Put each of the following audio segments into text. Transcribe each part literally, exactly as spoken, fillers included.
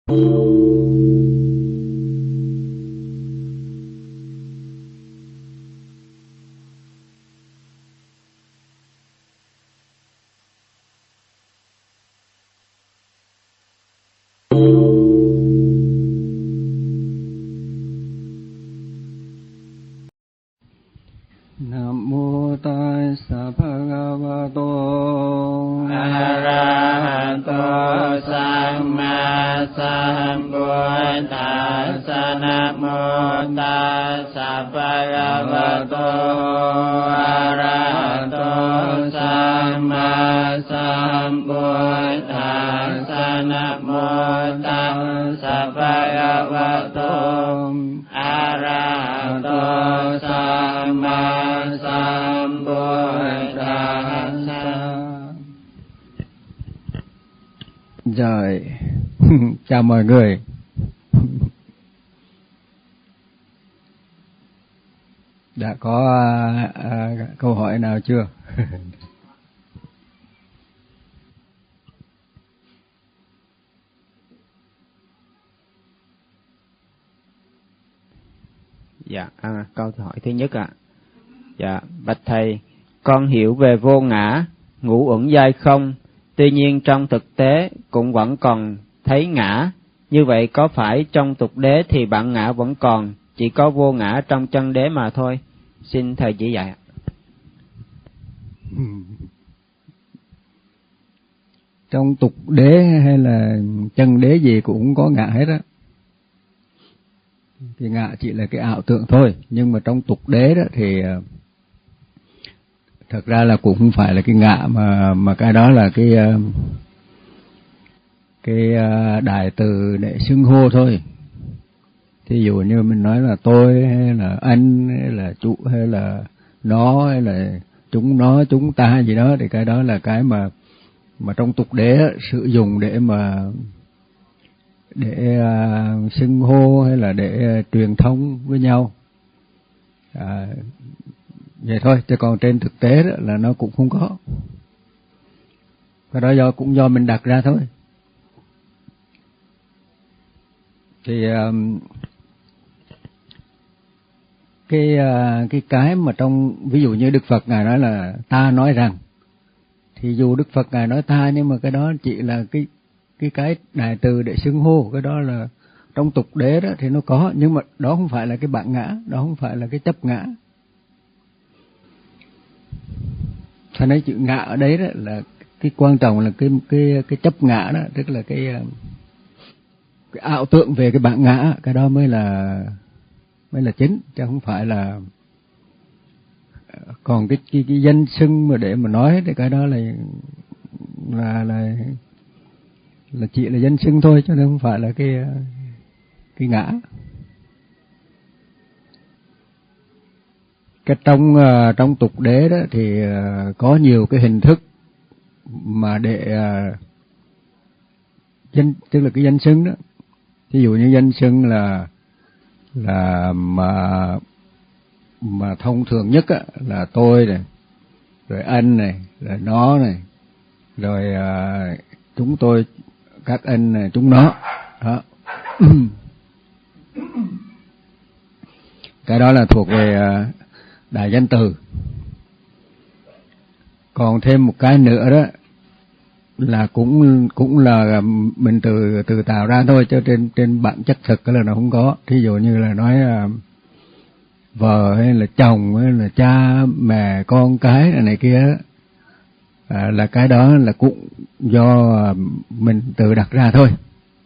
Nam mô Tassa Bhagavato Arahato Samma Sambuddhassa. Nam mô Tassa Bhagavato Arahato Samma Sambuddhassa. Nam mô Tassa Bhagavato Arahato Samma Rồi, chào mọi người. Đã có à, à, câu hỏi nào chưa? Dạ, à, câu hỏi thứ nhất ạ. À. Dạ, bạch thầy, con hiểu về vô ngã, ngũ uẩn giai không, tuy nhiên trong thực tế cũng vẫn còn thấy ngã. Như vậy có phải trong tục đế thì bản ngã vẫn còn, chỉ có vô ngã trong chân đế mà thôi? Xin thầy chỉ dạy ạ. Trong tục đế hay là chân đế gì cũng có ngã hết á. Thì ngã chỉ là cái ảo tưởng thôi, nhưng mà trong tục đế đó thì thật ra là cũng không phải là cái ngã, mà mà cái đó là cái cái đại từ để xưng hô thôi. Thí dụ như mình nói là tôi hay là anh hay là chủ hay là nó hay là chúng nó chúng ta gì đó, thì cái đó là cái mà mà trong tục đế sử dụng để mà để uh, xưng hô hay là để uh, truyền thông với nhau. À, vậy thôi, chứ còn trên thực tế đó là nó cũng không có. Cái đó do cũng do mình đặt ra thôi. Thì um, cái uh, cái cái mà trong ví dụ như Đức Phật ngài nói là ta nói rằng, thì dù Đức Phật ngài nói ta, nhưng mà cái đó chỉ là cái cái cái đại từ để xưng hô. Cái đó là trong tục đế đó thì nó có, nhưng mà đó không phải là cái bản ngã, đó không phải là cái chấp ngã. Cho nên chữ ngã ở đấy đó là cái quan trọng là cái cái cái chấp ngã đó, tức là cái cái ảo tưởng về cái bản ngã, cái đó mới là mới là chính, chứ không phải là. Còn cái cái, cái danh xưng mà để mà nói thì cái đó là là là là chỉ là danh xưng thôi, chứ không phải là cái cái ngã. Cái trong uh, trong tục đế đó thì uh, có nhiều cái hình thức mà để uh, danh, tức là cái danh xưng đó. Ví dụ như danh xưng là là mà mà thông thường nhất á, là tôi này, rồi anh này, rồi nó này, rồi uh, chúng tôi, các anh này, chúng nó đó. Cái đó là thuộc về uh, đại danh từ. Còn thêm một cái nữa đó là cũng cũng là mình từ từ tạo ra thôi, chứ trên trên bản chất thực là nó không có. Thí dụ như là nói uh, vợ hay là chồng hay là cha mẹ con cái này, này kia, à, là cái đó là cũng do mình tự đặt ra thôi.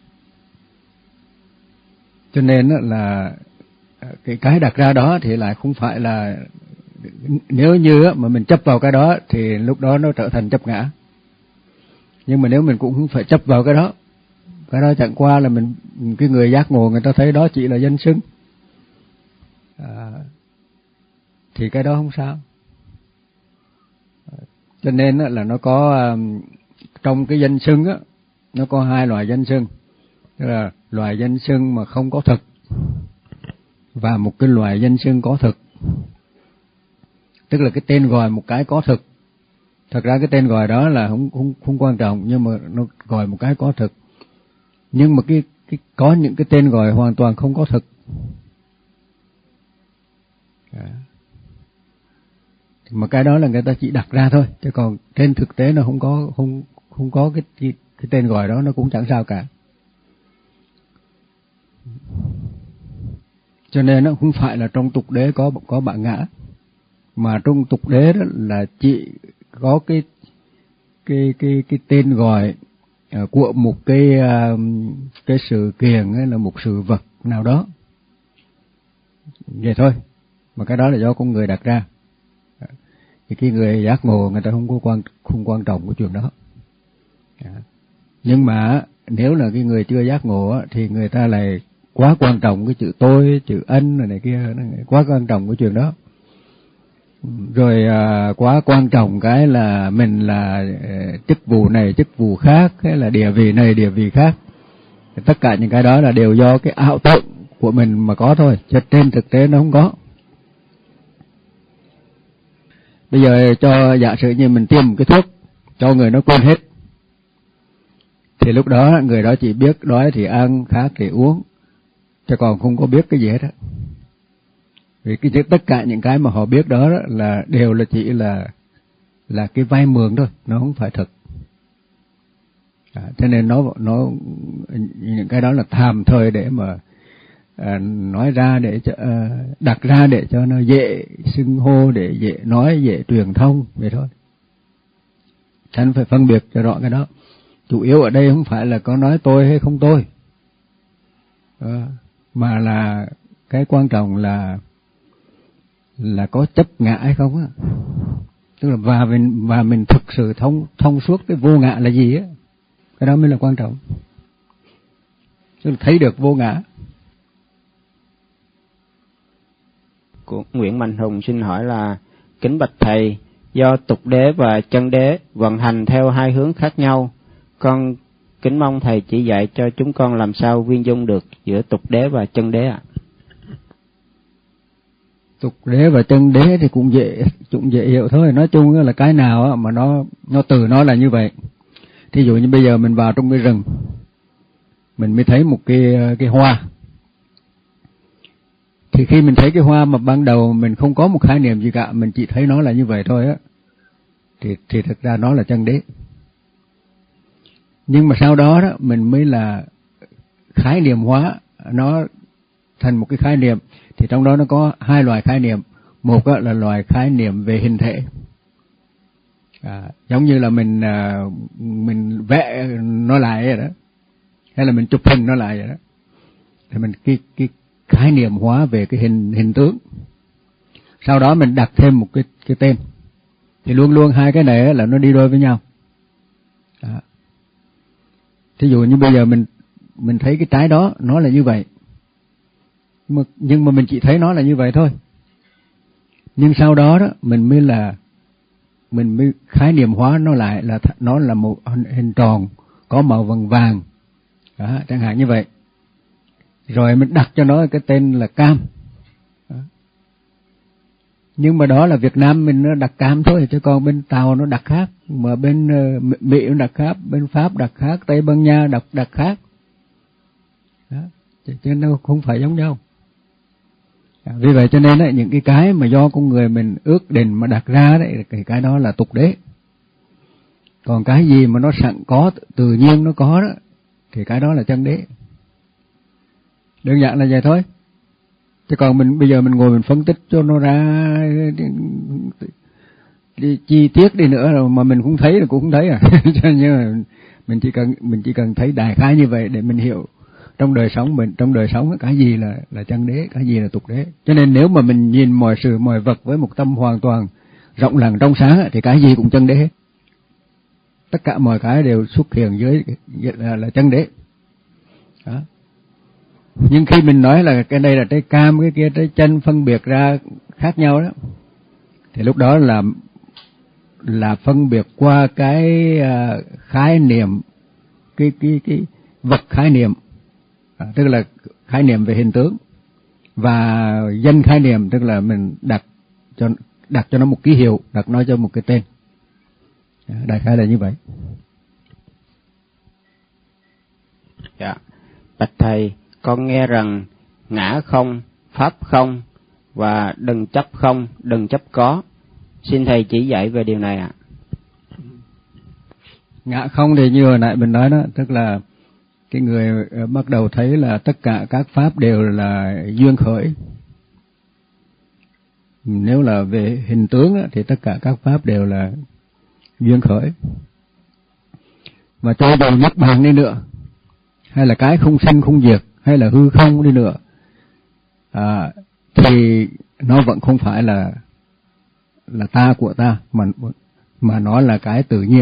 Cho nên là cái cái đặt ra đó thì lại không phải là, nếu như mà mình chấp vào cái đó thì lúc đó nó trở thành chấp ngã. Nhưng mà nếu mình cũng không phải chấp vào cái đó, cái đó chẳng qua là mình, cái người giác ngộ người ta thấy đó chỉ là danh xưng, à, thì cái đó không sao. Cho nên là nó có trong cái danh xưng á, nó có hai loại danh xưng, tức là loại danh xưng mà không có thực và một cái loại danh xưng có thực. Tức là cái tên gọi một cái có thực. Thật ra cái tên gọi đó là không không không quan trọng, nhưng mà nó gọi một cái có thực. Nhưng mà cái cái có những cái tên gọi hoàn toàn không có thực. À. Mà cái đó là người ta chỉ đặt ra thôi, chứ còn trên thực tế nó không có không không có cái cái, cái tên gọi đó, nó cũng chẳng sao cả. Cho nên nó không phải là trong tục đế có có bản ngã, mà trong tục đế đó là chỉ có cái cái cái cái tên gọi uh, của một cái uh, cái sự kiện hay là một sự vật nào đó, vậy thôi. Mà cái đó là do con người đặt ra. Thì cái người giác ngộ người ta không có quan không quan trọng cái chuyện đó. Nhưng mà nếu là cái người chưa giác ngộ thì người ta lại quá quan trọng cái chữ tôi, chữ anh này, này kia, quá quan trọng cái chuyện đó. Rồi à, quá quan trọng cái là mình là chức vụ này, chức vụ khác, hay là địa vị này, địa vị khác. Tất cả những cái đó là đều do cái ảo tưởng của mình mà có thôi, chứ trên thực tế nó không có. Bây giờ cho giả sử như mình tiêm cái thuốc cho người nó quên hết, thì lúc đó người đó chỉ biết đói thì ăn, khát thì uống, chứ còn không có biết cái gì hết á. Vì cái tất cả những cái mà họ biết đó là đều là chỉ là là cái vay mượn thôi, nó không phải thật. À, cho nên nó nó những cái đó là tạm thời để mà à, nói ra để cho, à, đặt ra để cho nó dễ xưng hô, để dễ nói, dễ truyền thông vậy thôi. Anh phải phân biệt cho rõ cái đó. Chủ yếu ở đây không phải là có nói tôi hay không tôi, à, mà là cái quan trọng là là có chấp ngã hay không á. Tức là và mình và mình thực sự thông thông suốt cái vô ngã là gì á, cái đó mới là quan trọng. Tức là thấy được vô ngã. Của Nguyễn Mạnh Hùng xin hỏi là: kính bạch thầy, do tục đế và chân đế vận hành theo hai hướng khác nhau, con kính mong thầy chỉ dạy cho chúng con làm sao viên dung được giữa tục đế và chân đế ạ. À? Tục đế và chân đế thì cũng dễ cũng dễ hiểu thôi. Nói chung là cái nào mà nó nó từ nó là như vậy. Thí dụ như bây giờ mình vào trong cái rừng, mình mới thấy một cái cái hoa. Thì khi mình thấy cái hoa mà ban đầu mình không có một khái niệm gì cả, mình chỉ thấy nó là như vậy thôi á, thì thì thực ra nó là chân đế. Nhưng mà sau đó đó mình mới là khái niệm hóa nó thành một cái khái niệm. Thì trong đó nó có hai loại khái niệm. Một là loại khái niệm về hình thể, à, giống như là mình à, mình vẽ nó lại vậy đó, hay là mình chụp hình nó lại vậy đó. Thì mình cái cái khái niệm hóa về cái hình hình tướng. Sau đó mình đặt thêm một cái cái tên. Thì luôn luôn hai cái này là nó đi đôi với nhau. Đó. Thí dụ như bây giờ mình mình thấy cái trái đó nó là như vậy, mà, nhưng mà mình chỉ thấy nó là như vậy thôi. Nhưng sau đó đó mình mới là mình mới khái niệm hóa nó lại là nó là một hình tròn có màu vàng vàng, đó, chẳng hạn như vậy. Rồi mình đặt cho nó cái tên là cam. Đó. Nhưng mà đó là Việt Nam mình nó đặt cam thôi, chứ còn bên Tàu nó đặt khác, mà bên uh, Mỹ nó đặt khác, bên Pháp đặt khác, Tây Ban Nha đặt đặt khác. Đó. Chứ, chứ nó không phải giống nhau. Vì vậy cho nên ấy, những cái cái mà do con người mình ước định mà đặt ra đấy, thì cái đó là tục đế. Còn cái gì mà nó sẵn có, tự nhiên nó có đó, thì cái đó là chân đế. Đơn giản là vậy thôi. Chứ còn mình bây giờ mình ngồi mình phân tích cho nó ra đi, đi, chi tiết đi nữa rồi mà mình cũng thấy là cũng không thấy à. Cho nên là mình chỉ cần mình chỉ cần thấy đại khái như vậy để mình hiểu trong đời sống mình, trong đời sống cái gì là là chân đế, cái gì là tục đế. Cho nên nếu mà mình nhìn mọi sự mọi vật với một tâm hoàn toàn rộng lặng trong sáng thì cái gì cũng chân đế hết. Tất cả mọi cái đều xuất hiện dưới là, là chân đế. Đó. Nhưng khi mình nói là cái đây là trái cam, cái kia trái chanh, phân biệt ra khác nhau đó, thì lúc đó là là phân biệt qua cái uh, khái niệm, cái cái cái vật khái niệm, à, tức là khái niệm về hình tướng, và danh khái niệm, tức là mình đặt cho đặt cho nó một ký hiệu, đặt nó cho một cái tên. Đại khái là như vậy. Dạ. Bạch Thầy, con nghe rằng ngã không, pháp không, và đừng chấp không, đừng chấp có. Xin Thầy chỉ dạy về điều này ạ. Ngã không thì như hồi nãy mình nói đó, tức là cái người bắt đầu thấy là tất cả các pháp đều là duyên khởi. Nếu là về hình tướng đó, thì tất cả các pháp đều là duyên khởi. Và cho dù niết bàn đi nữa, hay là cái không sanh không diệt, hay là hư không đi nữa, à, thì nó vẫn không phải là là ta của ta, mà mà nó là cái tự nhiên.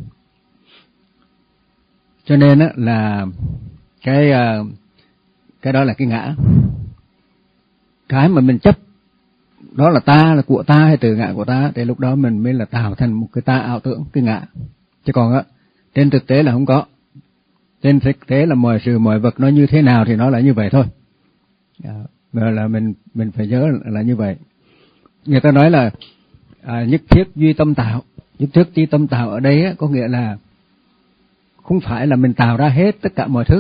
Cho nên á, là cái cái đó là cái ngã. Cái mà mình chấp đó là ta, là của ta hay tự ngã của ta, thì lúc đó mình mới là tạo thành một cái ta ảo tưởng, cái ngã. Chứ còn á, trên thực tế là không có. Trên thực tế là mọi sự mọi vật nó như thế nào thì nó là như vậy thôi. Và là mình mình phải nhớ là như vậy. Người ta nói là à, nhất thiết duy tâm tạo. Nhất thiết duy tâm tạo ở đây á, có nghĩa là không phải là mình tạo ra hết tất cả mọi thứ,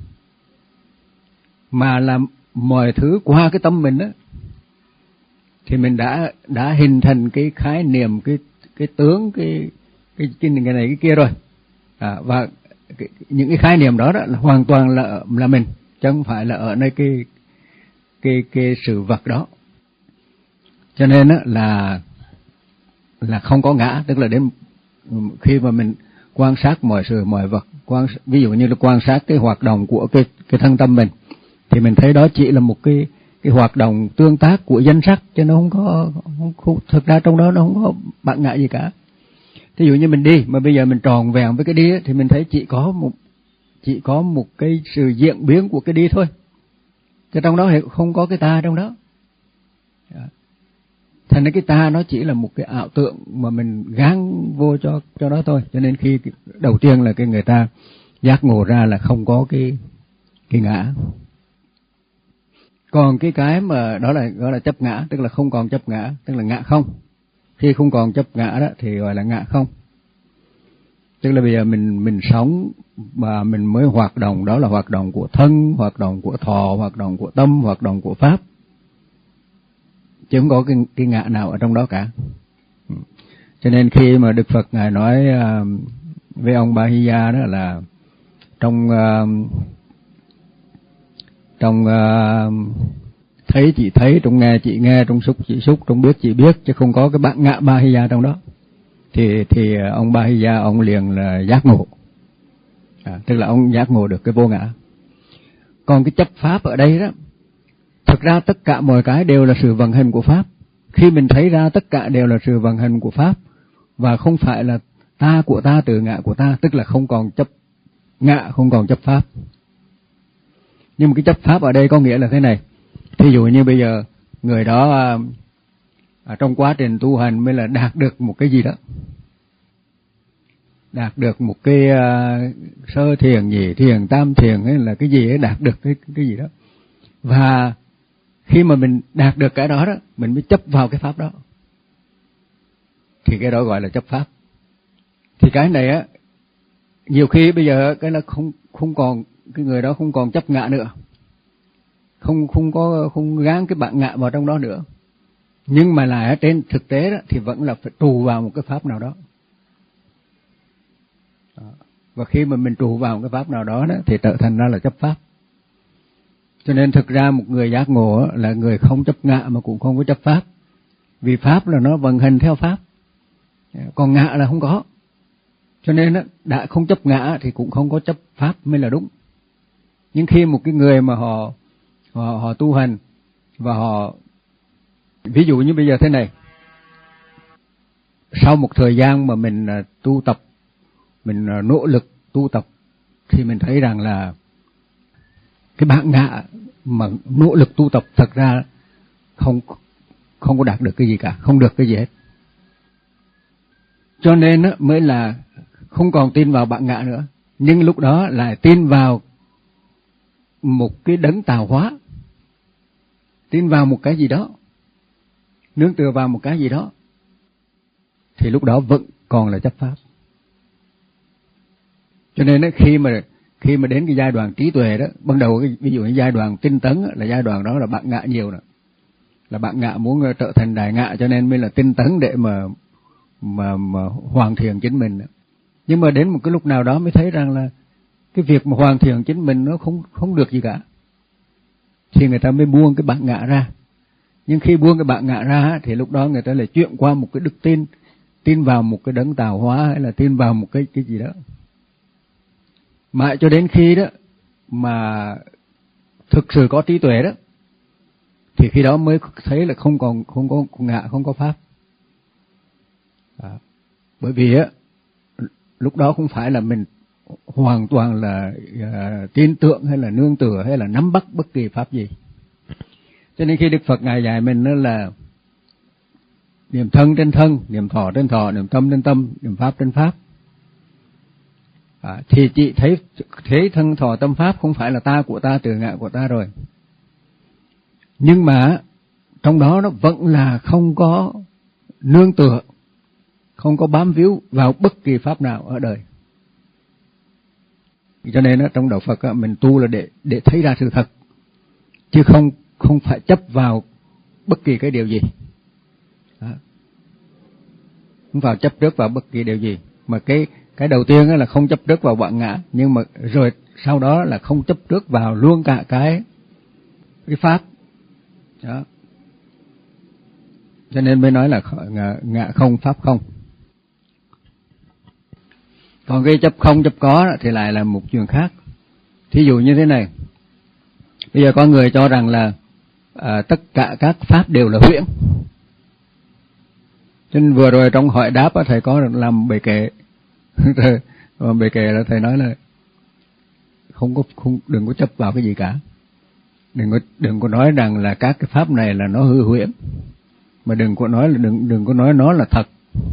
mà là mọi thứ qua cái tâm mình á, thì mình đã đã hình thành cái khái niệm, cái cái tướng, cái cái cái, cái này cái kia rồi. À, và cái, những cái khái niệm đó, đó là hoàn toàn là là mình, chứ không phải là ở nơi cái cái cái sự vật đó. Cho nên á, là là không có ngã, tức là đến khi mà mình quan sát mọi sự mọi vật, quan ví dụ như là quan sát cái hoạt động của cái cái thân tâm mình, thì mình thấy đó chỉ là một cái cái hoạt động tương tác của danh sắc, chứ nó không có không, không, thực ra trong đó nó không có bạn ngã gì cả. Ví dụ như mình đi mà bây giờ mình tròn vẹn với cái đi ấy, thì mình thấy chỉ có một chỉ có một cái sự diễn biến của cái đi thôi, chứ trong đó không có cái ta trong đó. Thành ra cái ta nó chỉ là một cái ảo tượng mà mình gán vô cho cho đó thôi. Cho nên khi đầu tiên là cái người ta giác ngộ ra là không có cái cái ngã. Còn cái cái mà đó là gọi là chấp ngã, tức là không còn chấp ngã, tức là ngã không. Khi không còn chấp ngã đó thì gọi là ngã không. Tức là bây giờ mình mình sống mà mình mới hoạt động, đó là hoạt động của thân, hoạt động của thọ, hoạt động của tâm, hoạt động của pháp, chứ không có cái, cái ngã nào ở trong đó cả. Cho nên khi mà Đức Phật Ngài nói uh, với ông Ba Hy Gia đó là trong uh, trong uh, thấy chị thấy, trong nghe chị nghe, trong xúc chị xúc, trong biết chị biết, chứ không có cái bạn ngã Ba Hy Gia trong đó, thì thì ông Ba Hy Gia ông liền là giác ngộ, à, tức là ông giác ngộ được cái vô ngã. Còn cái chấp pháp ở đây đó, thực ra tất cả mọi cái đều là sự vận hành của pháp. Khi mình thấy ra tất cả đều là sự vận hành của pháp, và không phải là ta của ta, tự ngã của ta, tức là không còn chấp ngã, không còn chấp pháp. Nhưng mà cái chấp pháp ở đây có nghĩa là thế này. Thí dụ như bây giờ người đó à, trong quá trình tu hành mới là đạt được một cái gì đó, đạt được một cái uh, sơ thiền, nhị thiền, tam thiền, hay là cái gì ấy, đạt được cái cái gì đó. Và khi mà mình đạt được cái đó đó, mình mới chấp vào cái pháp đó, thì cái đó gọi là chấp pháp. Thì cái này á, nhiều khi bây giờ cái là không không còn, cái người đó không còn chấp ngã nữa, không không có không gán cái bạn ngã vào trong đó nữa, nhưng mà là ở trên thực tế đó thì vẫn là phải trụ vào một cái pháp nào đó. Và khi mà mình trụ vào một cái pháp nào đó, đó thì trở thành ra là chấp pháp. Cho nên thực ra một người giác ngộ là người không chấp ngã mà cũng không có chấp pháp, vì pháp là nó vận hành theo pháp, còn ngã là không có. Cho nên đã không chấp ngã thì cũng không có chấp pháp mới là đúng. Nhưng khi một cái người mà họ họ, họ tu hành và họ, ví dụ như bây giờ thế này, sau một thời gian mà mình tu tập, mình nỗ lực tu tập, thì mình thấy rằng là cái bản ngã mà nỗ lực tu tập thật ra không không có đạt được cái gì cả, không được cái gì hết. Cho nên mới là không còn tin vào bản ngã nữa, nhưng lúc đó lại tin vào một cái đấng tạo hóa, tin vào một cái gì đó, nương tựa vào một cái gì đó, thì lúc đó vẫn còn là chấp pháp. Cho nên khi mà khi mà đến cái giai đoạn trí tuệ đó, ban đầu cái, ví dụ như giai đoạn tinh tấn đó, là giai đoạn đó là bạn ngạ nhiều đó, là bạn ngạ muốn trở thành đại ngạ, cho nên mới là tinh tấn để mà mà mà hoàn thiện chính mình đó. Nhưng mà đến một cái lúc nào đó mới thấy rằng là cái việc mà hoàn thiện chính mình nó không không được gì cả, thì người ta mới buông cái bạn ngạ ra. Nhưng khi buông cái bạn ngạ ra thì lúc đó người ta lại chuyển qua một cái đức tin, tin vào một cái đấng tạo hóa, hay là tin vào một cái cái gì đó. Mãi cho đến khi đó mà thực sự có trí tuệ đó, thì khi đó mới thấy là không còn không có ngạ, không có pháp. À, bởi vì á lúc đó không phải là mình hoàn toàn là uh, tin tưởng hay là nương tựa hay là nắm bắt bất kỳ pháp gì. Cho nên khi Đức Phật Ngài dạy mình đó là niệm thân trên thân, niệm thọ trên thọ, niệm tâm trên tâm, niệm pháp trên pháp. À, thì chị thấy thế thân thọ tâm pháp không phải là ta của ta, tự ngã của ta rồi. Nhưng mà trong đó nó vẫn là không có nương tựa, không có bám víu vào bất kỳ pháp nào ở đời. Cho nên đó, trong đạo Phật đó, mình tu là để để thấy ra sự thật, chứ không không phải chấp vào bất kỳ cái điều gì. Đó. Không phải chấp trước vào bất kỳ điều gì. Mà cái cái đầu tiên là không chấp trước vào bạn ngã, nhưng mà rồi sau đó là không chấp trước vào luôn cả cái cái pháp. Đó. Cho nên mới nói là ngã, ngã không pháp không. Còn cái chấp không chấp có thì lại là một chuyện khác. Thí dụ như thế này, bây giờ có người cho rằng là à, tất cả các pháp đều là huyễn. Cho nên vừa rồi trong hỏi đáp thầy có làm bài kệ, bài kệ là thầy nói là không có không đừng có chấp vào cái gì cả, đừng có đừng có nói rằng là các cái pháp này là nó hư huyễn, mà đừng có nói là đừng đừng có nói nó là thật.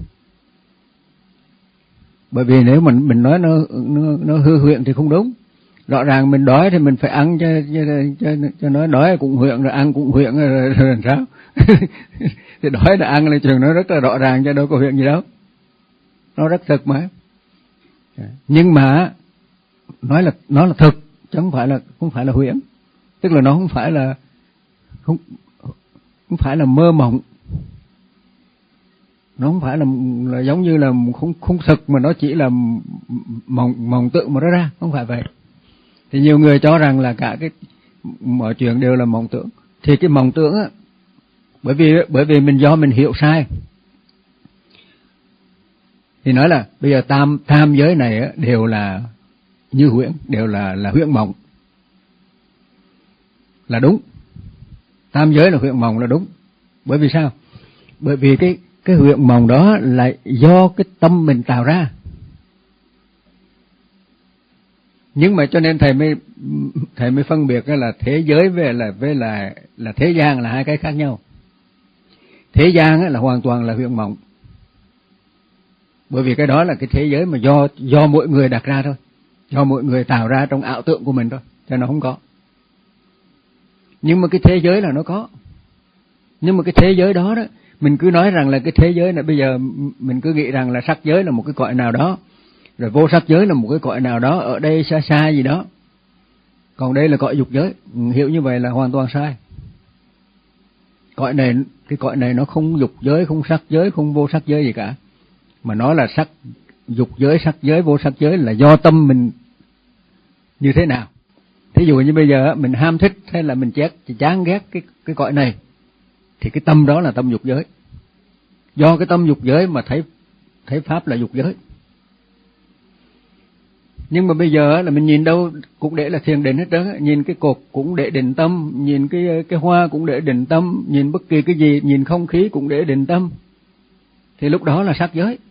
Bởi vì nếu mình mình nói nó nó, nó hư huyễn thì không đúng. Rõ ràng mình đói thì mình phải ăn cho cho cho, cho nói đói cũng huyễn, rồi ăn cũng huyễn, rồi, rồi, rồi làm sao? Thì đói là ăn là trường nó rất là rõ ràng, chứ đâu có huyễn gì đâu. Nó rất thực mà. Nhưng mà nói là nó là thực, chứ không phải là không phải là huyễn. Tức là nó không phải là không không phải là mơ mộng. Nó không phải là, là giống như là không không thực, mà nó chỉ là mộng mộng tượng mà nó ra, không phải vậy. Thì nhiều người cho rằng là cả cái mọi chuyện đều là mộng tưởng. Thì cái mộng tưởng á, bởi vì bởi vì mình do mình hiểu sai. Thì nói là bây giờ tam tam giới này á, đều là như huyễn, đều là là huyễn mộng. Là đúng. Tam giới là huyễn mộng là đúng. Bởi vì sao? Bởi vì cái cái huyễn mộng đó là do cái tâm mình tạo ra. Nhưng mà cho nên thầy mới thầy mới phân biệt là thế giới với là với là là thế gian là hai cái khác nhau. Thế gian là hoàn toàn là huyễn mộng. Bởi vì cái đó là cái thế giới mà do do mỗi người đặt ra thôi, do mỗi người tạo ra trong ảo tưởng của mình thôi, cho nó không có. Nhưng mà cái thế giới là nó có. Nhưng mà cái thế giới đó đó, mình cứ nói rằng là cái thế giới này, bây giờ mình cứ nghĩ rằng là sắc giới là một cái cõi nào đó, rồi vô sắc giới là một cái cõi nào đó ở đây xa xa gì đó, còn đây là cõi dục giới. Hiểu như vậy là hoàn toàn sai. Cõi này, cái cõi này nó không dục giới, không sắc giới, không vô sắc giới gì cả, mà nó là sắc dục giới, sắc giới, vô sắc giới là do tâm mình như thế nào. Thí dụ như bây giờ mình ham thích hay là mình chét chán ghét cái cái cõi này, thì cái tâm đó là tâm dục giới. Do cái tâm dục giới mà thấy thấy pháp là dục giới. Nhưng mà bây giờ là mình nhìn đâu cũng để là thiền định hết trơn, nhìn cái cột cũng để định tâm, nhìn cái cái hoa cũng để định tâm, nhìn bất kỳ cái gì, nhìn không khí cũng để định tâm. Thì lúc đó là sắc giới.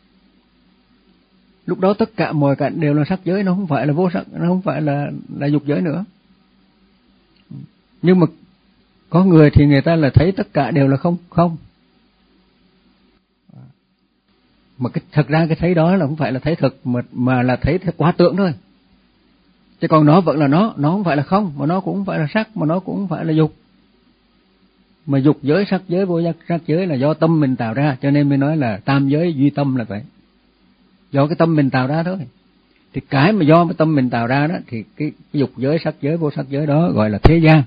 Lúc đó tất cả mọi cảnh đều là sắc giới, nó không phải là vô sắc, nó không phải là là dục giới nữa. Nhưng mà có người thì người ta là thấy tất cả đều là không không. Mà cái thật ra cái thấy đó là không phải là thấy thực, mà mà là thấy quá tưởng thôi. Chứ còn nó vẫn là nó, nó không phải là không, mà nó cũng không phải là sắc, mà nó cũng không phải là dục. Mà dục giới, sắc giới, vô sắc giới là do tâm mình tạo ra, cho nên mới nói là tam giới duy tâm là vậy. Do cái tâm mình tạo ra thôi. Thì cái mà do cái tâm mình tạo ra đó thì cái, cái dục giới, sắc giới, vô sắc giới đó gọi là thế gian.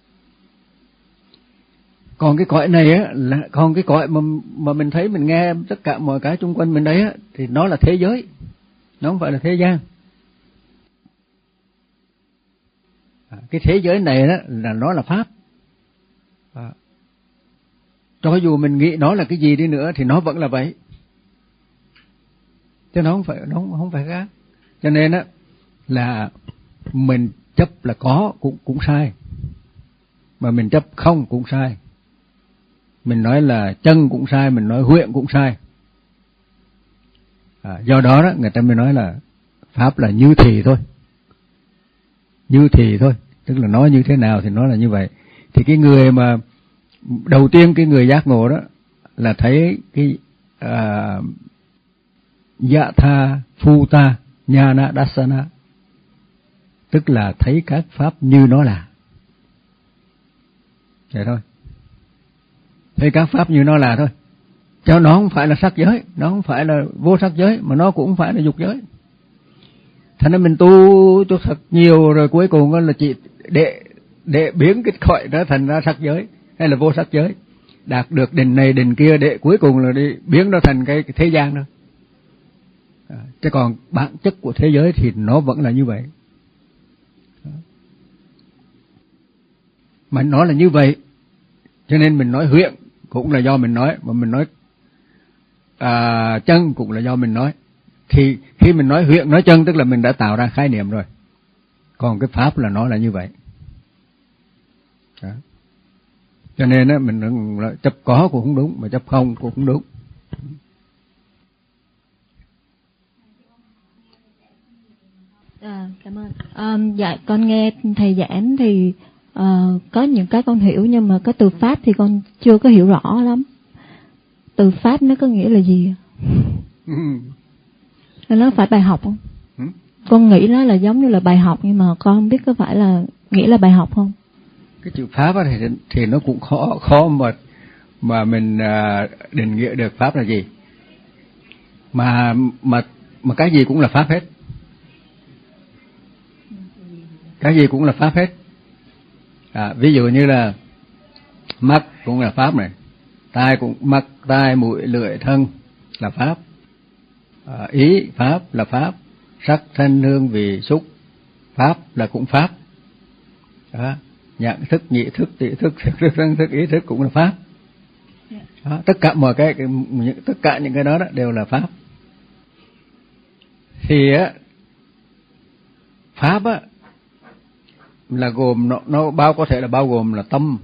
Còn cái cõi này á, là còn cái cõi mà mà mình thấy, mình nghe tất cả mọi cái xung quanh mình đấy á, thì nó là thế giới, nó không phải là thế gian. À, cái thế giới này đó là nó là pháp. À, cho dù mình nghĩ nó là cái gì đi nữa thì nó vẫn là vậy, chứ nó không phải, nó không, không phải khác. Cho nên á là mình chấp là có cũng cũng sai, mà mình chấp không cũng sai. Mình nói là chân cũng sai, mình nói huyện cũng sai. À, do đó đó người ta mới nói là pháp là như thì thôi, như thì thôi, tức là nói như thế nào thì nó là như vậy. Thì cái người mà đầu tiên, cái người giác ngộ đó là thấy cái à, Yatha Phuta Nhana Dassana, tức là thấy các pháp như nó là. Vậy thôi, thấy các pháp như nó là thôi, cho nó không phải là sắc giới, nó không phải là vô sắc giới, mà nó cũng không phải là dục giới. Thành ra mình tu cho thật nhiều rồi cuối cùng là chỉ để để biến cái cõi đó thành ra sắc giới hay là vô sắc giới, đạt được đỉnh này đỉnh kia, để cuối cùng là đi biến nó thành cái, cái thế gian thôi. À, chứ còn bản chất của thế giới thì nó vẫn là như vậy. Mà nó là như vậy, cho nên mình nói huyện cũng là do mình nói, mà mình nói à, chân cũng là do mình nói. Thì khi mình nói huyện nói chân tức là mình đã tạo ra khái niệm rồi. Còn cái pháp là nó là như vậy. Đó. Cho nên á mình chấp có cũng không đúng, mà chấp không cũng không đúng. À, cảm ơn. À, dạ con nghe thầy giảng thì uh, có những cái con hiểu, nhưng mà cái từ pháp thì con chưa có hiểu rõ lắm. Từ pháp nó có nghĩa là gì? Ừ. Nó phải bài học không? Ừ. Con nghĩ nó là giống như là bài học, nhưng mà con không biết có phải là nghĩa là bài học không. Cái chữ pháp thì thì nó cũng khó khó mà mà mình uh, định nghĩa được pháp là gì. Mà mà mà cái gì cũng là pháp hết. Cái gì cũng là pháp hết. À, ví dụ như là mắt cũng là pháp này, tai cũng mắt, tai, mũi, lưỡi, thân là pháp. À, ý pháp là pháp, sắc, thanh, hương, vị, xúc pháp là cũng pháp. Đó. Nhận thức, nhị thức, tỷ thức, thức, thức, thức, ý thức cũng là pháp. Đó. Tất cả mọi cái, tất cả những cái đó, đó đều là pháp. Thì á pháp á là gồm nó, nó bao có thể là bao gồm là tâm,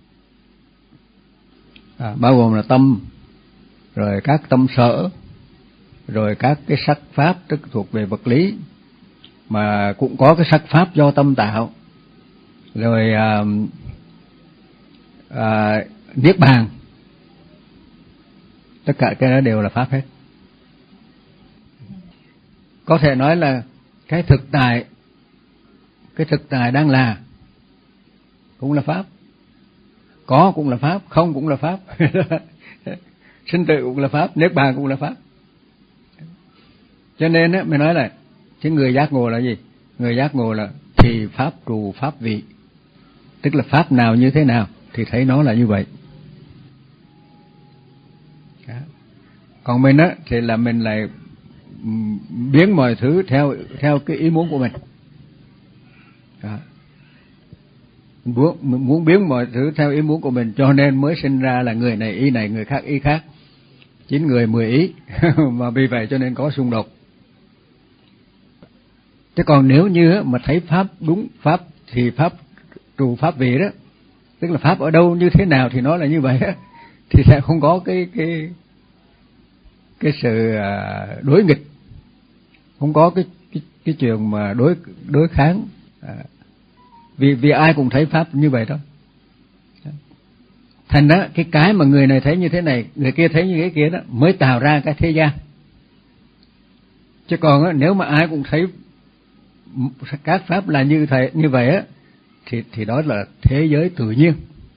à, bao gồm là tâm, rồi các tâm sở, rồi các cái sắc pháp tức thuộc về vật lý, mà cũng có cái sắc pháp do tâm tạo, rồi à, à, niết bàn, tất cả cái đó đều là pháp hết. Có thể nói là cái thực tại, cái thực tại đang là cũng là pháp, có cũng là pháp, không cũng là pháp, sinh tử cũng là pháp, niết bàn cũng là pháp. Cho nên á mình nói là cái người giác ngộ là gì? Người giác ngộ là thì pháp trù pháp vị, tức là pháp nào như thế nào thì thấy nó là như vậy. Đó. Còn mình á thì là mình lại biến mọi thứ theo theo cái ý muốn của mình. Đó. Muốn, muốn biến mọi thứ theo ý muốn của mình, cho nên mới sinh ra là người này ý này, người khác ý khác, chín người mười ý mà vì vậy cho nên có xung đột. Chứ còn nếu như mà thấy pháp đúng pháp thì pháp trù pháp vị đó, tức là pháp ở đâu như thế nào thì nó là như vậy đó, thì sẽ không có cái cái cái sự đối nghịch, không có cái cái cái chuyện mà đối đối kháng, à, vì vì ai cũng thấy pháp như vậy đó. Thành ra cái cái mà người này thấy như thế này, người kia thấy như cái kia đó mới tạo ra cái thế gian. Chứ còn á, nếu mà ai cũng thấy các pháp là như thế như vậy á, thì thì đó là thế giới tự nhiên.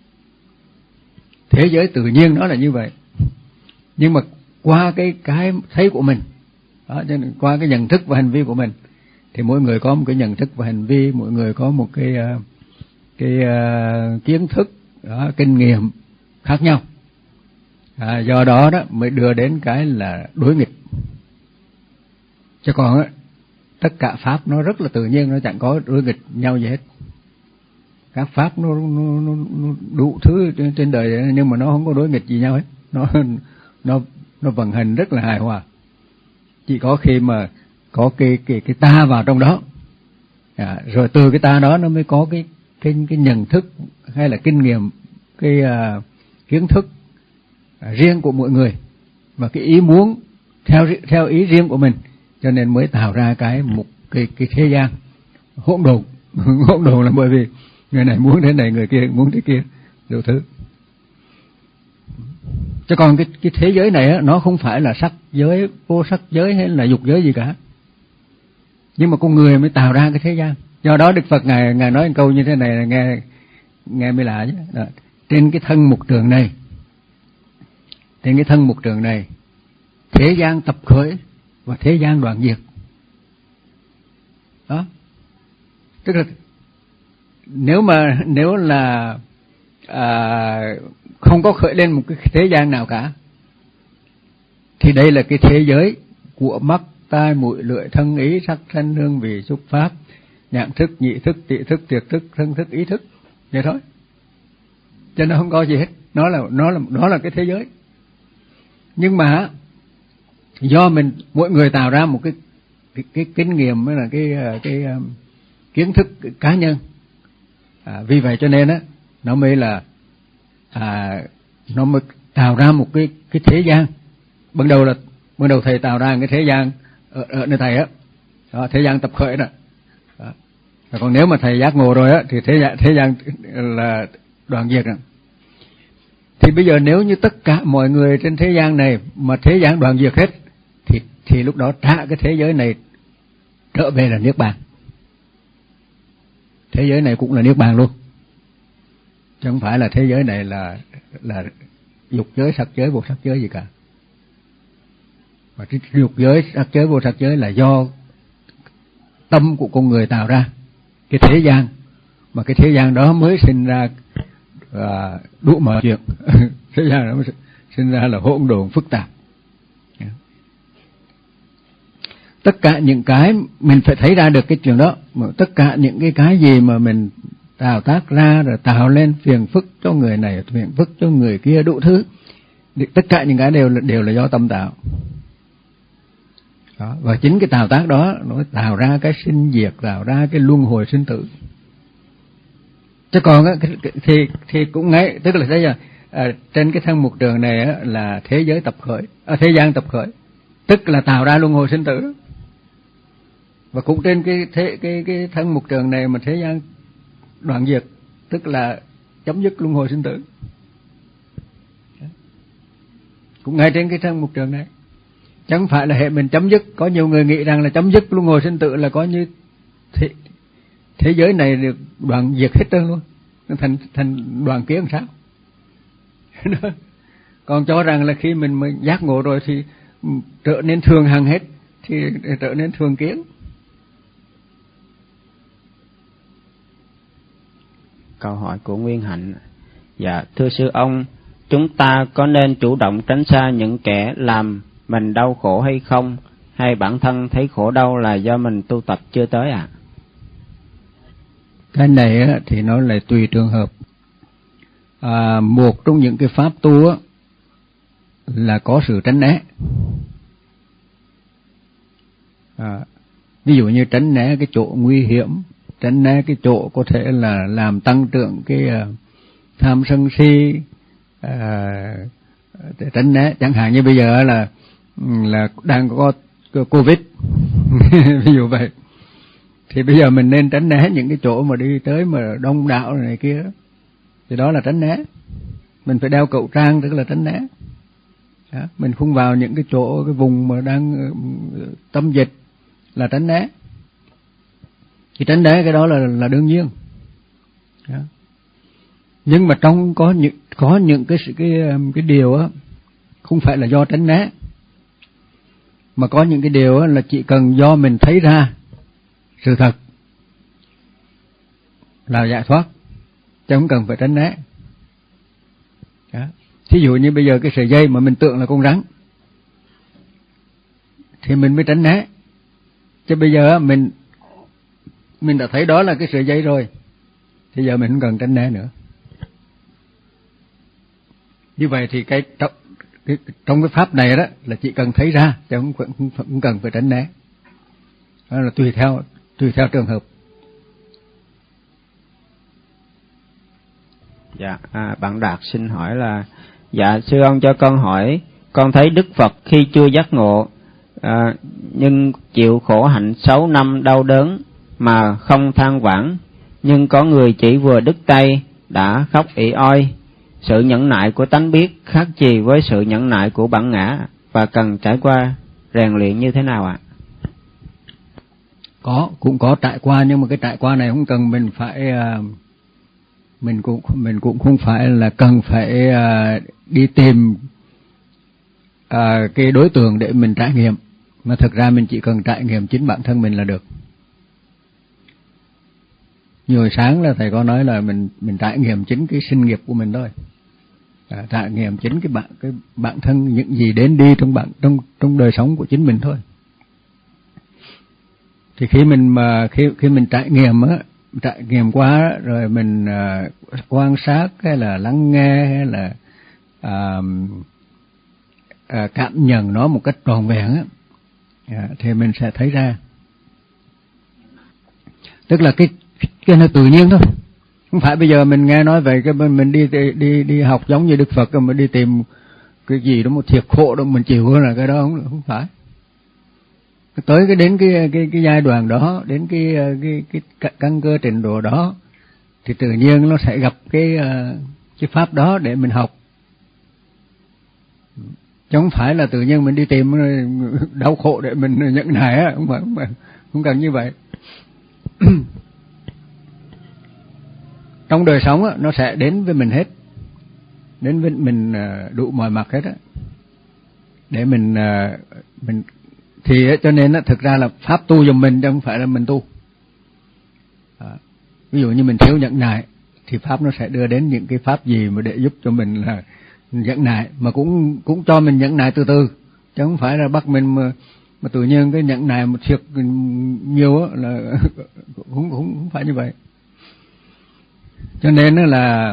Thế giới tự nhiên nó là như vậy. Nhưng mà qua cái cái thấy của mình, đó, qua cái nhận thức và hành vi của mình thì mỗi người có một cái nhận thức và hành vi, mỗi người có một cái cái uh, kiến thức, đó, kinh nghiệm khác nhau. À, do đó đó mới đưa đến cái là đối nghịch. Chứ còn á, tất cả pháp nó rất là tự nhiên, nó chẳng có đối nghịch nhau gì hết. Các pháp nó, nó, nó, nó đủ thứ trên đời nhưng mà nó không có đối nghịch gì nhau hết. Nó nó nó vận hành rất là hài hòa. Chỉ có khi mà có cái cái cái ta vào trong đó, à, rồi từ cái ta đó nó mới có cái cái cái nhận thức hay là kinh nghiệm, cái uh, kiến thức uh, riêng của mỗi người và cái ý muốn theo theo ý riêng của mình, cho nên mới tạo ra cái một cái cái thế gian hỗn độn. Hỗn độn là bởi vì người này muốn thế này, người kia muốn thế kia, đủ thứ. Chứ còn cái cái thế giới này á, nó không phải là sắc giới, vô sắc giới hay là dục giới gì cả. Nhưng mà con người mới tạo ra cái thế gian. Do đó Đức Phật ngài ngài nói một câu như thế này là nghe nghe mới lạ chứ. Đó. Trên cái thân mục trường này, trên cái thân mục trường này, thế gian tập khởi và thế gian đoạn diệt. Đó. Tức là nếu mà nếu là à, không có khởi lên một cái thế gian nào cả, thì đây là cái thế giới của mắt, tai, mũi, lưỡi, thân, ý, sắc, thanh, hương, vị, xúc, pháp, nhãn thức, nhị thức, tị thức, thiệt thức, thân thức, ý thức, vậy thôi. Cho nên không có gì hết, nó là nó là đó là cái thế giới. Nhưng mà do mình mỗi người tạo ra một cái cái, cái kinh nghiệm hay là cái cái, cái kiến thức cá nhân, à, vì vậy cho nên á nó mới là à, nó mới tạo ra một cái cái thế gian. Ban đầu là ban đầu thầy tạo ra cái thế gian ở, ở nơi thầy á, đó, thế gian tập khởi đó. Đó. Còn nếu mà thầy giác ngộ rồi á thì thế gian thế gian là đoạn diệt rồi. Thì bây giờ nếu như tất cả mọi người trên thế gian này mà thế gian đoạn diệt hết, thì thì lúc đó trả cái thế giới này trở về là niết bàn. Thế giới này cũng là niết bàn luôn, chứ không phải là thế giới này là là dục giới, sắc giới, vô sắc giới gì cả. Và cái dục giới, sắc giới, vô sắc giới là do tâm của con người tạo ra cái thế gian, mà cái thế gian đó mới sinh ra à, đủ mọi chuyện. Thế gian đó mới sinh ra là hỗn độn phức tạp. Tất cả những cái mình phải thấy ra được cái chuyện đó, mà tất cả những cái cái gì mà mình tạo tác ra rồi tạo lên phiền phức cho người này, phiền phức cho người kia, đủ thứ, tất cả những cái đều là, đều là do tâm tạo. Đó. Và chính cái tạo tác đó nó tạo ra cái sinh diệt, tạo ra cái luân hồi sinh tử. Chứ còn á, thì thì cũng ngay, tức là thấy giờ à, trên cái thân mục trường này á, là thế giới tập khởi, à, thế gian tập khởi, tức là tạo ra luân hồi sinh tử đó. Và cũng trên cái thế cái cái thân mục trường này mà thế gian đoạn diệt, tức là chấm dứt luân hồi sinh tử. Cũng ngay trên cái thân mục trường này. Chẳng phải là hệ mình chấm dứt, có nhiều người nghĩ rằng là chấm dứt luân hồi sinh tử là có như thế, thế giới này được đoạn diệt hết trơn luôn, thành thành đoàn kiến sao? Còn cho rằng là khi mình mới giác ngộ rồi thì trở nên thường hằng hết, thì trở nên thường kiến. Câu hỏi của Nguyên Hạnh. Dạ, thưa sư ông, chúng ta có nên chủ động tránh xa những kẻ làm mình đau khổ hay không? Hay bản thân thấy khổ đau là do mình tu tập chưa tới ạ? À? Cái này á, thì nó lại tùy trường hợp. À, một trong những cái pháp tu á, là có sự tránh né. À, ví dụ như tránh né cái chỗ nguy hiểm, tránh né cái chỗ có thể là làm tăng trưởng cái uh, tham sân si, uh, tránh né. Chẳng hạn như bây giờ là là đang có Covid, ví dụ vậy, thì bây giờ mình nên tránh né những cái chỗ mà đi tới mà đông đảo này kia, thì đó là tránh né. Mình phải đeo khẩu trang, tức là tránh né. Đó. Mình không vào những cái chỗ, cái vùng mà đang tâm dịch là tránh né. Thì tránh né cái đó là là đương nhiên. Đó. Nhưng mà trong có những có những cái cái cái điều á không phải là do tránh né, mà có những cái điều á là chỉ cần do mình thấy ra sự thật là giải thoát, chứ không cần phải tránh né. Đó. Thí dụ như bây giờ cái sợi dây mà mình tưởng là con rắn thì mình mới tránh né, chứ bây giờ mình mình đã thấy đó là cái sợi dây rồi thì giờ mình không cần tránh né nữa. Như vậy thì cái trong cái, trong cái pháp này đó là chỉ cần thấy ra chứ không, không, không cần phải tránh né. Đó là tùy theo tùy theo trường hợp. Dạ, à, bạn Đạt xin hỏi là, dạ sư ông cho con hỏi, con thấy Đức Phật khi chưa giác ngộ à, nhưng chịu khổ hạnh sáu năm đau đớn mà không than vãn, nhưng có người chỉ vừa đứt tay đã khóc ỉ oi. Sự nhẫn nại của tánh biết khác gì với sự nhẫn nại của bản ngã và cần trải qua rèn luyện như thế nào ạ? Có, cũng có trải qua, nhưng mà cái trải qua này không cần mình phải mình cũng mình cũng không phải là cần phải đi tìm cái đối tượng để mình trải nghiệm, mà thực ra mình chỉ cần trải nghiệm chính bản thân mình là được. Như hồi sáng là thầy có nói là mình mình trải nghiệm chính cái sinh nghiệp của mình thôi, à, trải nghiệm chính cái bản cái bản thân, những gì đến đi trong bản trong trong đời sống của chính mình thôi. Thì khi mình mà khi khi mình trải nghiệm á, trải nghiệm qua rồi mình uh, quan sát hay là lắng nghe hay là uh, uh, cảm nhận nó một cách trọn vẹn á, uh, thì mình sẽ thấy ra. Tức là cái cái nó tự nhiên thôi, không phải bây giờ mình nghe nói về cái mình đi đi đi, đi học giống như Đức Phật rồi mình đi tìm cái gì đó một thiệt khổ đó mình chịu, là cái đó không không phải. Tới cái đến cái cái cái giai đoạn đó, đến cái cái cái căn cơ trình độ đó thì tự nhiên nó sẽ gặp cái cái pháp đó để mình học, chứ không phải là tự nhiên mình đi tìm đau khổ để mình nhận nại á, không phải, không phải, không cần như vậy. Trong đời sống á, nó sẽ đến với mình hết, đến với mình đủ mọi mặt hết á, để mình mình thì cho nên á, thực ra là pháp tu giùm mình chứ không phải là mình tu. À, ví dụ như mình thiếu nhẫn nại thì pháp nó sẽ đưa đến những cái pháp gì mà để giúp cho mình là nhẫn nại, mà cũng cũng cho mình nhẫn nại từ từ, chứ không phải là bắt mình mà mà tự nhiên cái nhẫn nại một thiệt nhiều á là cũng cũng không phải như vậy. Cho nên là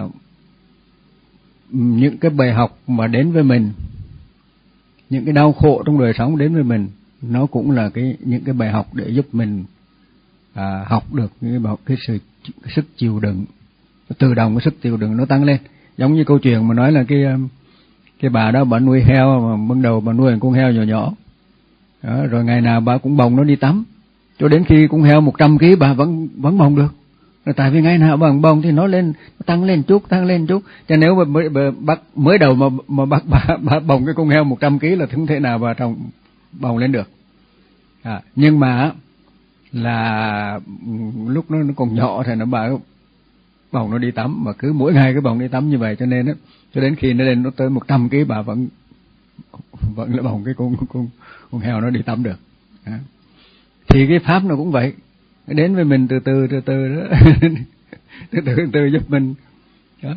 những cái bài học mà đến với mình, những cái đau khổ trong đời sống đến với mình, nó cũng là cái những cái bài học để giúp mình à, học được cái, cái sự cái sức chịu đựng, tự động cái sức chịu đựng nó tăng lên. Giống như câu chuyện mà nói là cái cái bà đó bà nuôi heo, mà ban đầu bà nuôi một con heo nhỏ nhỏ đó, rồi ngày nào bà cũng bồng nó đi tắm, cho đến khi con heo một trăm ký bà vẫn vẫn bồng được. Rồi tại vì ngày nào bằng bồng thì nó lên, nó tăng lên chút, tăng lên chút. Cho nếu mà mới, bắt mới đầu mà mà bắt bà, bà bồng cái con heo một trăm ký là không thể nào bà trồng bồng lên được. À, nhưng mà là lúc nó, nó còn nhỏ thì nó bà bồng nó đi tắm, mà cứ mỗi ngày cái bồng đi tắm như vậy, cho nên á, cho đến khi nó lên nó tới một trăm ký bà vẫn vẫn là bồng cái con con con heo nó đi tắm được. À. Thì cái pháp nó cũng vậy, đến với mình từ từ từ từ đó. từ từ từ giúp mình đó.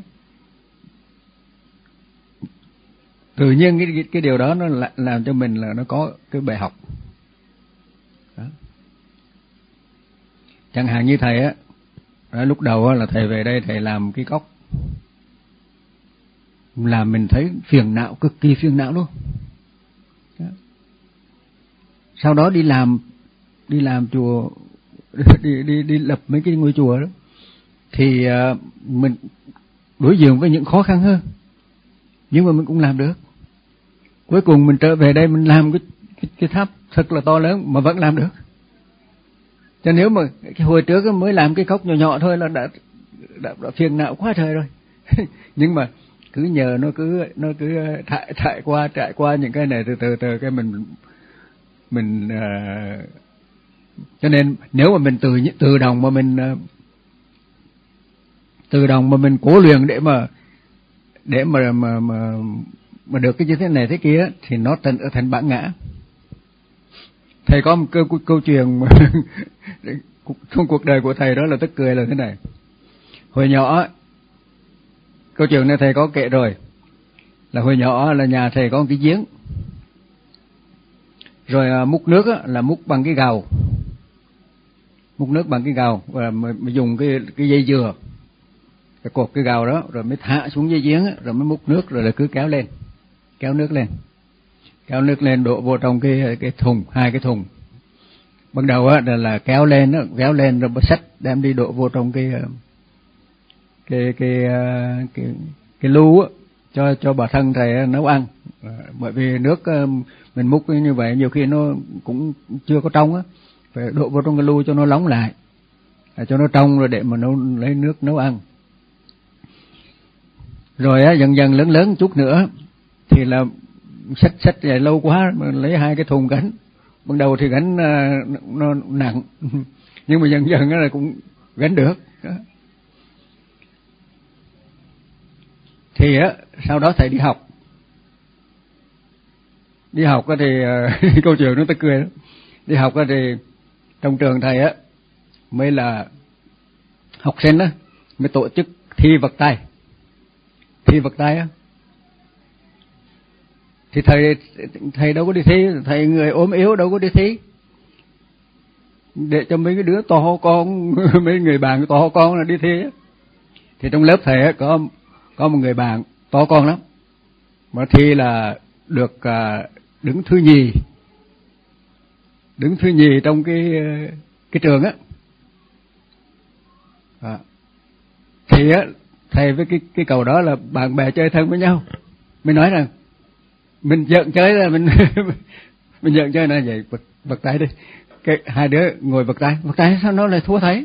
Tự nhiên cái cái điều đó nó làm cho mình là nó có cái bài học đó. Chẳng hạn như thầy á, lúc đầu á là thầy về đây thầy làm cái cốc, làm mình thấy phiền não, cực kỳ phiền não luôn đó. Sau đó đi làm đi làm chùa, đi đi đi lập mấy cái ngôi chùa đó, thì uh, mình đối diện với những khó khăn hơn, nhưng mà mình cũng làm được. Cuối cùng mình trở về đây mình làm cái cái, cái tháp thật là to lớn mà vẫn làm được. Cho nếu mà cái hồi trước mới làm cái cốc nhỏ nhỏ thôi là đã đã, đã phiền não quá trời rồi. Nhưng mà cứ nhờ nó cứ nó cứ trải trải qua trải qua những cái này từ từ từ cái mình mình uh, cho nên nếu mà mình từ từ đồng mà mình từ đồng mà mình cố luyện để mà để mà mà mà, mà được cái như thế này thế kia thì nó thành thành bản ngã. Thầy có một câu câu chuyện mà trong cuộc đời của thầy đó là tức cười là thế này. Hồi nhỏ, câu chuyện này thầy có kể rồi, là hồi nhỏ là nhà thầy có một cái giếng, rồi à, múc nước á, là múc bằng cái gầu, múc nước bằng cái gầu, và mới dùng cái cái dây dừa, cái cột cái gầu đó, rồi mới thả xuống dưới giếng á, rồi mới múc nước, rồi là cứ kéo lên, kéo nước lên, kéo nước lên đổ vô trong cái cái thùng, hai cái thùng. Ban đầu á là, là kéo lên, đó, kéo lên rồi xách đem đi đổ vô trong cái cái cái cái cái, cái lu á, cho cho bà thân thầy nấu ăn. Bởi vì nước mình múc như vậy nhiều khi nó cũng chưa có trong á, phải đổ vào trong cái lu cho nó nóng lại, cho nó trong rồi để mà nấu lấy nước nấu ăn. Rồi á dần dần lớn lớn chút nữa thì là xách xách dài lâu quá mà lấy hai cái thùng gánh. Ban đầu thì gánh nó nặng, nhưng mà dần dần là cũng gánh được. Thì á sau đó thầy đi học, đi học thì câu chuyện nó ta cười đó. Đi học thì trong trường thầy á mới là học sinh á mới tổ chức thi vật tay, thi vật tay á. Thì thầy thầy đâu có đi thi, thầy người ốm yếu đâu có đi thi, để cho mấy cái đứa to con mấy người bạn to con là đi thi á. Thì trong lớp thầy á có có một người bạn to con lắm, mà thi là được à, đứng thứ nhì, đứng thứ nhì trong cái cái trường á. À. Thì á thầy với cái cái cầu đó là bạn bè chơi thân với nhau, mới nói rằng mình giận chơi là mình mình giận chơi là vậy, vật vật tay đi. Cái hai đứa ngồi vật tay, vật tay sao nó lại thua thầy?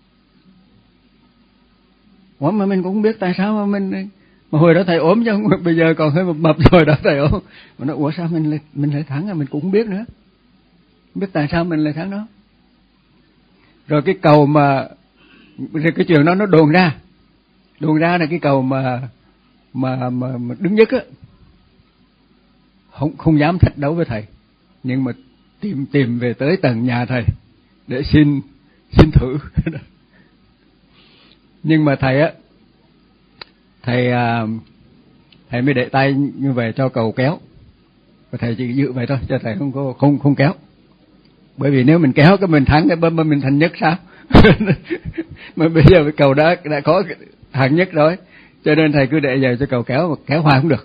Ủa mà mình cũng không biết tại sao mà mình, mà hồi đó thầy ốm chứ không, bây giờ còn hơi mập mập rồi đó thầy ốm. Mà nó ủa sao mình lại mình lại thắng à? Mình cũng không biết nữa, không biết tại sao mình lại thắng đó. Rồi cái cầu mà rồi cái chuyện đó nó đồn ra, đồn ra là cái cầu mà mà mà, mà đứng nhất á, không không dám thách đấu với thầy, nhưng mà tìm tìm về tới tận nhà thầy để xin xin thử. Nhưng mà thầy á, thầy à, thầy mới để tay như vậy cho cầu kéo, và thầy chỉ giữ vậy thôi, cho thầy không có không không kéo. Bởi vì nếu mình kéo cái mình thắng cái bơm mình thành nhất sao? Mà bây giờ cái cầu đã đã có hạng nhất rồi, cho nên thầy cứ để giờ cho cầu kéo, mà kéo hoài không được.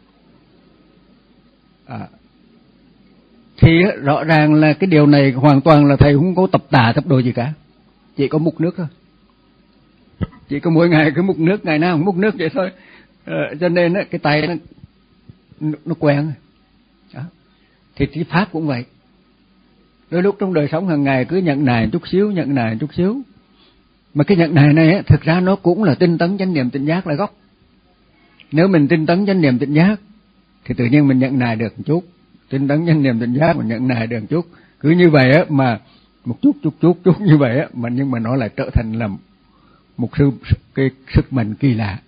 À. Thì rõ ràng là cái điều này hoàn toàn là thầy không có tập tà tập đồ gì cả, chỉ có múc nước thôi, chỉ có mỗi ngày cứ múc nước, ngày nào cũng múc nước vậy thôi. À, cho nên á, cái tay nó nó quen. Đó. Thì cái pháp cũng vậy, đôi lúc trong đời sống hàng ngày cứ nhận nài chút xíu, nhận nài chút xíu, mà cái nhận nài này á, thực ra nó cũng là tinh tấn chánh niệm tỉnh giác là gốc. Nếu mình tinh tấn chánh niệm tỉnh giác thì tự nhiên mình nhận nài được một chút, tinh tấn chánh niệm tỉnh giác mình nhận nài được một chút, cứ như vậy á mà một chút chút chút chút như vậy á, mà nhưng mà nó lại trở thành là một sự cái sức mạnh kỳ lạ.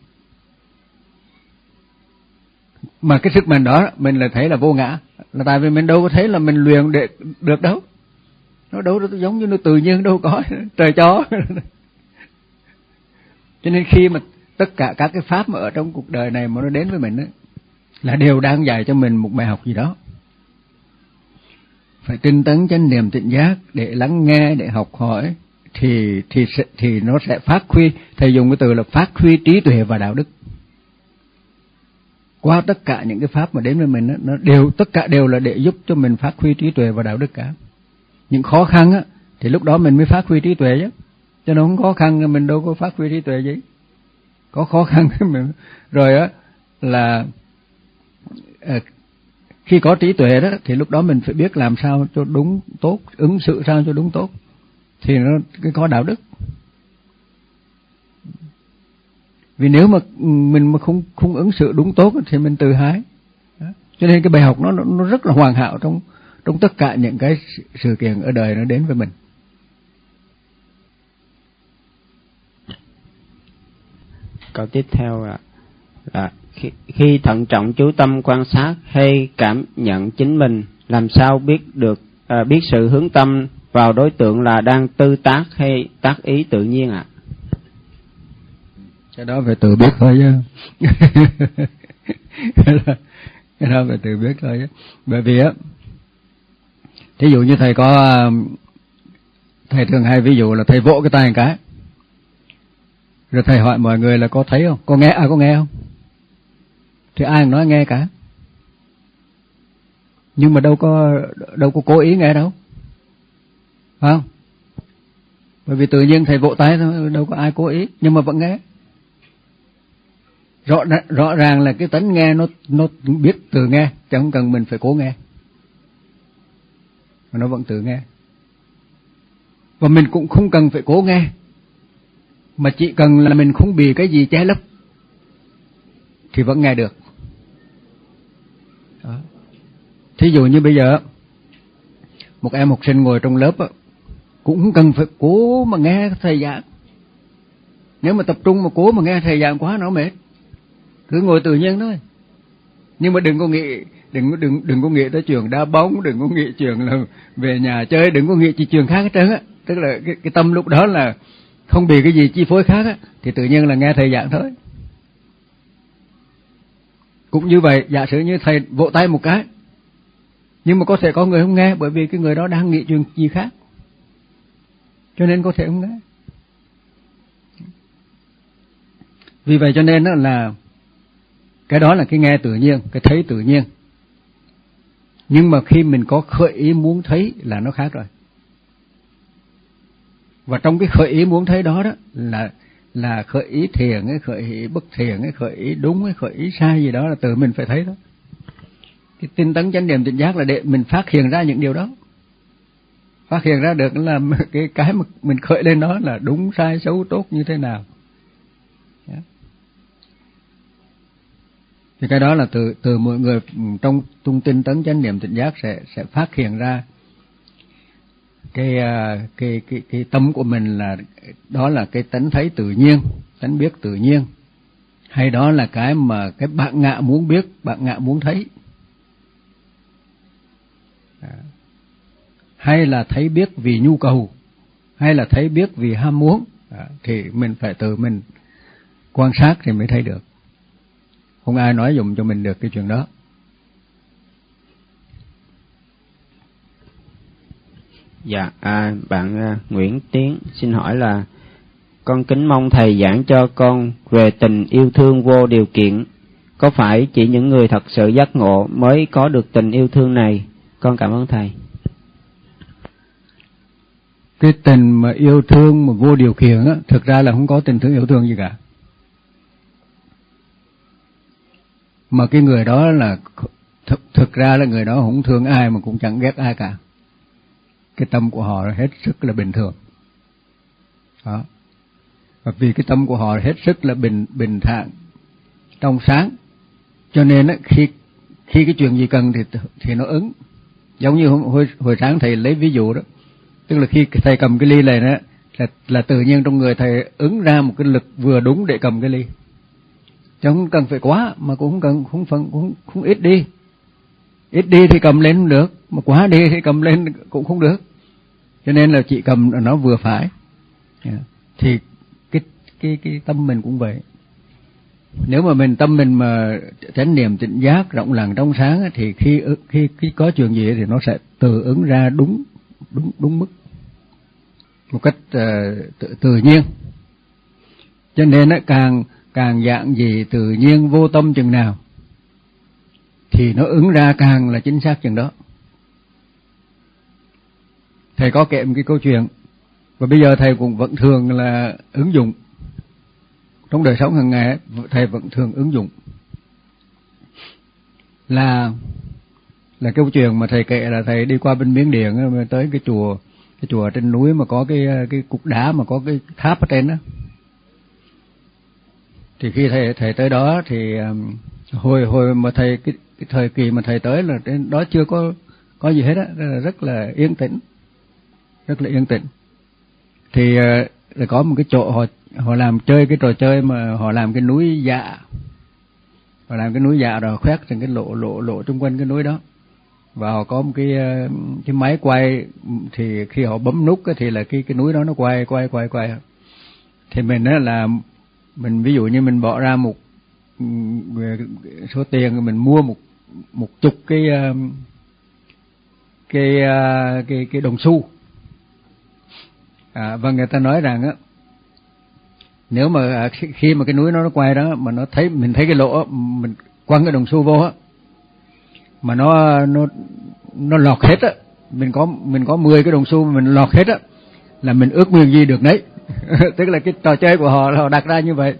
Mà cái sức mạnh đó mình là thấy là vô ngã, là tại vì mình đâu có thấy là mình luyện để được đâu, nó đâu nó giống như nó tự nhiên đâu có, trời cho. Cho nên khi mà tất cả các cái pháp mà ở trong cuộc đời này mà nó đến với mình ấy, là đều đang dạy cho mình một bài học gì đó. Phải tinh tấn chánh niệm tỉnh giác để lắng nghe, để học hỏi, thì thì thì nó sẽ phát huy. Thầy dùng cái từ là phát huy trí tuệ và đạo đức. Qua tất cả những cái pháp mà đến với mình, nó đều tất cả đều là để giúp cho mình phát huy trí tuệ và đạo đức cả. Những khó khăn á thì lúc đó mình mới phát huy trí tuệ chứ, cho nó không khó khăn mình đâu có phát huy trí tuệ gì. Có khó khăn mình rồi á là à, khi có trí tuệ đó thì lúc đó mình phải biết làm sao cho đúng tốt, ứng xử sao cho đúng tốt, thì nó cái có đạo đức. Vì nếu mà mình mà không không ứng xử đúng tốt thì mình tự hái. Đó. Cho nên cái bài học nó nó rất là hoàn hảo trong trong tất cả những cái sự kiện ở đời nó đến với mình. Câu tiếp theo là, là khi, khi thận trọng chú tâm quan sát hay cảm nhận chính mình, làm sao biết được à, biết sự hướng tâm vào đối tượng là đang tư tác hay tác ý tự nhiên ạ? À? Cái đó phải tự biết thôi chứ. Cái đó phải tự biết thôi chứ. Bởi vì á, thí dụ như thầy có, thầy thường hay ví dụ là thầy vỗ cái tay một cái, rồi thầy hỏi mọi người là có thấy không, có nghe, à có nghe không? Thì ai cũng nói nghe cả. Nhưng mà đâu có đâu có cố ý nghe đâu, phải không? Bởi vì tự nhiên thầy vỗ tay thôi, đâu có ai cố ý, nhưng mà vẫn nghe. Rõ rõ ràng là cái tánh nghe nó nó biết tự nghe, chứ không cần mình phải cố nghe, mà nó vẫn tự nghe. Và mình cũng không cần phải cố nghe, mà chỉ cần là mình không bị cái gì che lấp thì vẫn nghe được. Đó. Thí dụ như bây giờ một em học sinh ngồi trong lớp cũng không cần phải cố mà nghe thầy giảng. Nếu mà tập trung mà cố mà nghe thầy giảng quá nó mệt, cứ ngồi tự nhiên thôi. Nhưng mà đừng có nghĩ đừng đừng đừng có nghĩ tới chuyện đá bóng, đừng có nghĩ chuyện là về nhà chơi, đừng có nghĩ chỉ chuyện khác hết trơn á. Tức là cái, cái tâm lúc đó là không bị cái gì chi phối khác á, thì tự nhiên là nghe thầy giảng thôi. Cũng như vậy, giả sử như thầy vỗ tay một cái, nhưng mà có thể có người không nghe, bởi vì cái người đó đang nghĩ chuyện gì khác, cho nên có thể không nghe. Vì vậy cho nên là cái đó là cái nghe tự nhiên, cái thấy tự nhiên. Nhưng mà khi mình có khởi ý muốn thấy là nó khác rồi. Và trong cái khởi ý muốn thấy đó đó là là khởi ý thiện hay khởi ý bất thiện hay khởi ý đúng hay khởi ý sai gì đó là tự mình phải thấy đó. Cái tinh tấn chánh niệm tỉnh giác là để mình phát hiện ra những điều đó. Phát hiện ra được là cái cái mà mình khởi lên đó là đúng sai xấu tốt như thế nào. Yeah. Thì cái đó là từ từ mọi người trong tung tinh tấn chánh niệm tỉnh giác sẽ sẽ phát hiện ra cái cái cái cái tâm của mình là đó là cái tánh thấy tự nhiên, tánh biết tự nhiên, hay đó là cái mà cái bạn ngạ muốn biết, bạn ngạ muốn thấy, hay là thấy biết vì nhu cầu, hay là thấy biết vì ham muốn. Thì mình phải tự mình quan sát thì mới thấy được, không ai nói dùm cho mình được cái chuyện đó. Dạ, à, bạn à, Nguyễn Tiến xin hỏi là con kính mong thầy giảng cho con về tình yêu thương vô điều kiện. Có phải chỉ những người thật sự giác ngộ mới có được tình yêu thương này? Con cảm ơn thầy. Cái tình mà yêu thương mà vô điều kiện á, thực ra là không có tình thương yêu thương gì cả. Mà cái người đó là thực, thực ra là người đó không thương ai mà cũng chẳng ghét ai cả. Cái tâm của họ là hết sức là bình thường. Đó. Và vì cái tâm của họ hết sức là bình bình thản, trong sáng, cho nên á, khi khi cái chuyện gì cần thì thì nó ứng. Giống như hồi hồi sáng thầy lấy ví dụ đó, tức là khi thầy cầm cái ly này đó là là tự nhiên trong người thầy ứng ra một cái lực vừa đúng để cầm cái ly. Chứ không cần phải quá, mà cũng không cần không phần cũng không ít đi. Ít đi thì cầm lên không được, mà quá đi thì cầm lên cũng không được. Cho nên là chỉ cầm nó vừa phải. Yeah. Thì cái cái cái tâm mình cũng vậy. Nếu mà mình tâm mình mà chánh niệm tỉnh giác rộng lặng trong sáng thì khi khi khi có chuyện gì thì nó sẽ tự ứng ra đúng đúng đúng mức, một cách uh, tự, tự nhiên. Cho nên nó càng càng dạng gì tự nhiên vô tâm chừng nào thì nó ứng ra càng là chính xác chừng đó. Thầy có kể một cái câu chuyện, và bây giờ thầy cũng vẫn thường là ứng dụng trong đời sống hàng ngày. Thầy vẫn thường ứng dụng là là câu chuyện mà thầy kể là thầy đi qua bên Miến Điện tới cái chùa cái chùa trên núi mà có cái cái cục đá mà có cái tháp ở trên đó. Thì khi thầy thầy tới đó thì um, hồi hồi mà thầy cái, cái thời kỳ mà thầy tới là trên đó chưa có có gì hết á, rất là yên tĩnh, rất là yên tĩnh. Thì uh, là có một cái chỗ họ họ làm chơi cái trò chơi mà họ làm cái núi dạ, họ làm cái núi dạ rồi khoét thành cái lộ lộ lộ xung quanh cái núi đó. và họ có một cái cái máy quay, thì khi họ bấm nút thì là cái cái núi đó nó quay quay quay quay. Thì mình á là mình ví dụ như mình bỏ ra một số tiền, mình mua một một chục cái cái cái cái đồng xu. À, và người ta nói rằng á, nếu mà khi mà cái núi nó nó quay đó mà nó thấy, mình thấy cái lỗ, mình quăng cái đồng xu vô á, mà nó nó nó lọt hết á, mình có mình có mười cái đồng xu mà mình lọt hết á, là mình ước nguyện gì được nấy. Tức là cái trò chơi của họ là họ đặt ra như vậy.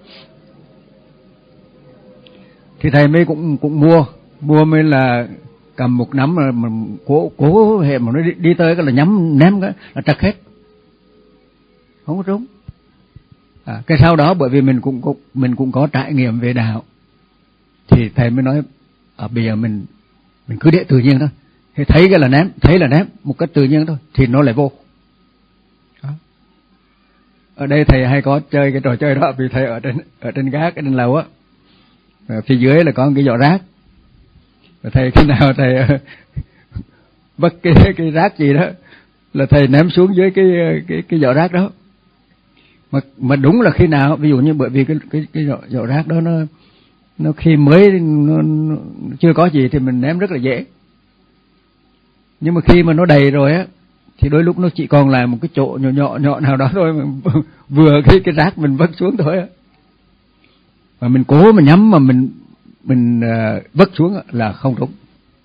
Thì thầy mới cũng cũng mua mua mới là cầm một nắm mà mình cố cố hệ mà nó đi, đi tới cái là nhắm ném cái là trật hết, không có trúng. À, cái sau đó bởi vì mình cũng, cũng mình cũng có trải nghiệm về đạo, thì thầy mới nói ở bây giờ mình mình cứ để tự nhiên thôi, thì thấy cái là ném, thấy là ném một cách tự nhiên thôi, thì nó lại vô. Đó. Ở đây thầy hay có chơi cái trò chơi đó, vì thầy ở trên ở trên gác, ở trên lầu á, ở phía dưới là có một cái giỏ rác, và thầy khi nào thầy bất cái cái rác gì đó là thầy ném xuống dưới cái cái cái giỏ rác đó. Mà mà đúng là khi nào, ví dụ như bởi vì cái cái cái giỏ, giỏ rác đó nó nó khi mới nó, nó chưa có gì thì mình ném rất là dễ. Nhưng mà khi mà nó đầy rồi á, thì đôi lúc nó chỉ còn lại một cái chỗ nhỏ nhỏ nhỏ nào đó thôi, mà vừa cái cái rác mình vứt xuống thôi á. Mà mình cố mà nhắm mà mình mình uh, vứt xuống là không trúng.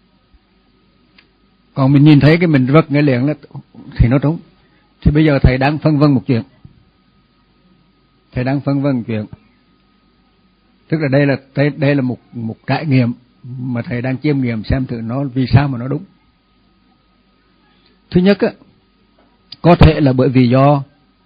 Còn mình nhìn thấy cái mình vứt ngay liền là thì nó trúng. Thì bây giờ thầy đang phân vân một chuyện. Thầy đang phân vân một chuyện. Tức là đây là đây, đây là một một trải nghiệm mà thầy đang chiêm nghiệm xem thử nó vì sao mà nó đúng. Thứ nhất á, có thể là bởi vì do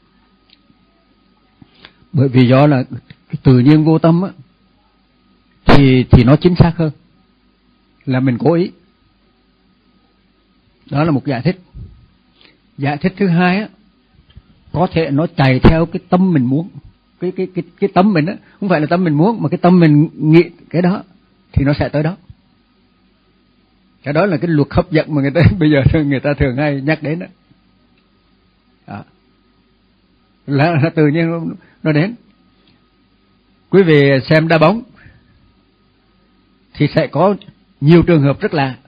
bởi vì do là cái tự nhiên vô tâm á, thì thì nó chính xác hơn là mình cố ý. Đó là một giải thích. Giải thích thứ hai á, có thể nó chạy theo cái tâm mình muốn, cái cái cái cái tâm mình á, không phải là tâm mình muốn mà cái tâm mình nghĩ cái đó thì nó sẽ tới đó. Cái đó là cái luật hấp dẫn mà người ta bây giờ người ta thường hay nhắc đến đó. Đó. Là, là tự nhiên nó, nó đến. Quý vị xem đá bóng thì sẽ có nhiều trường hợp rất lạ.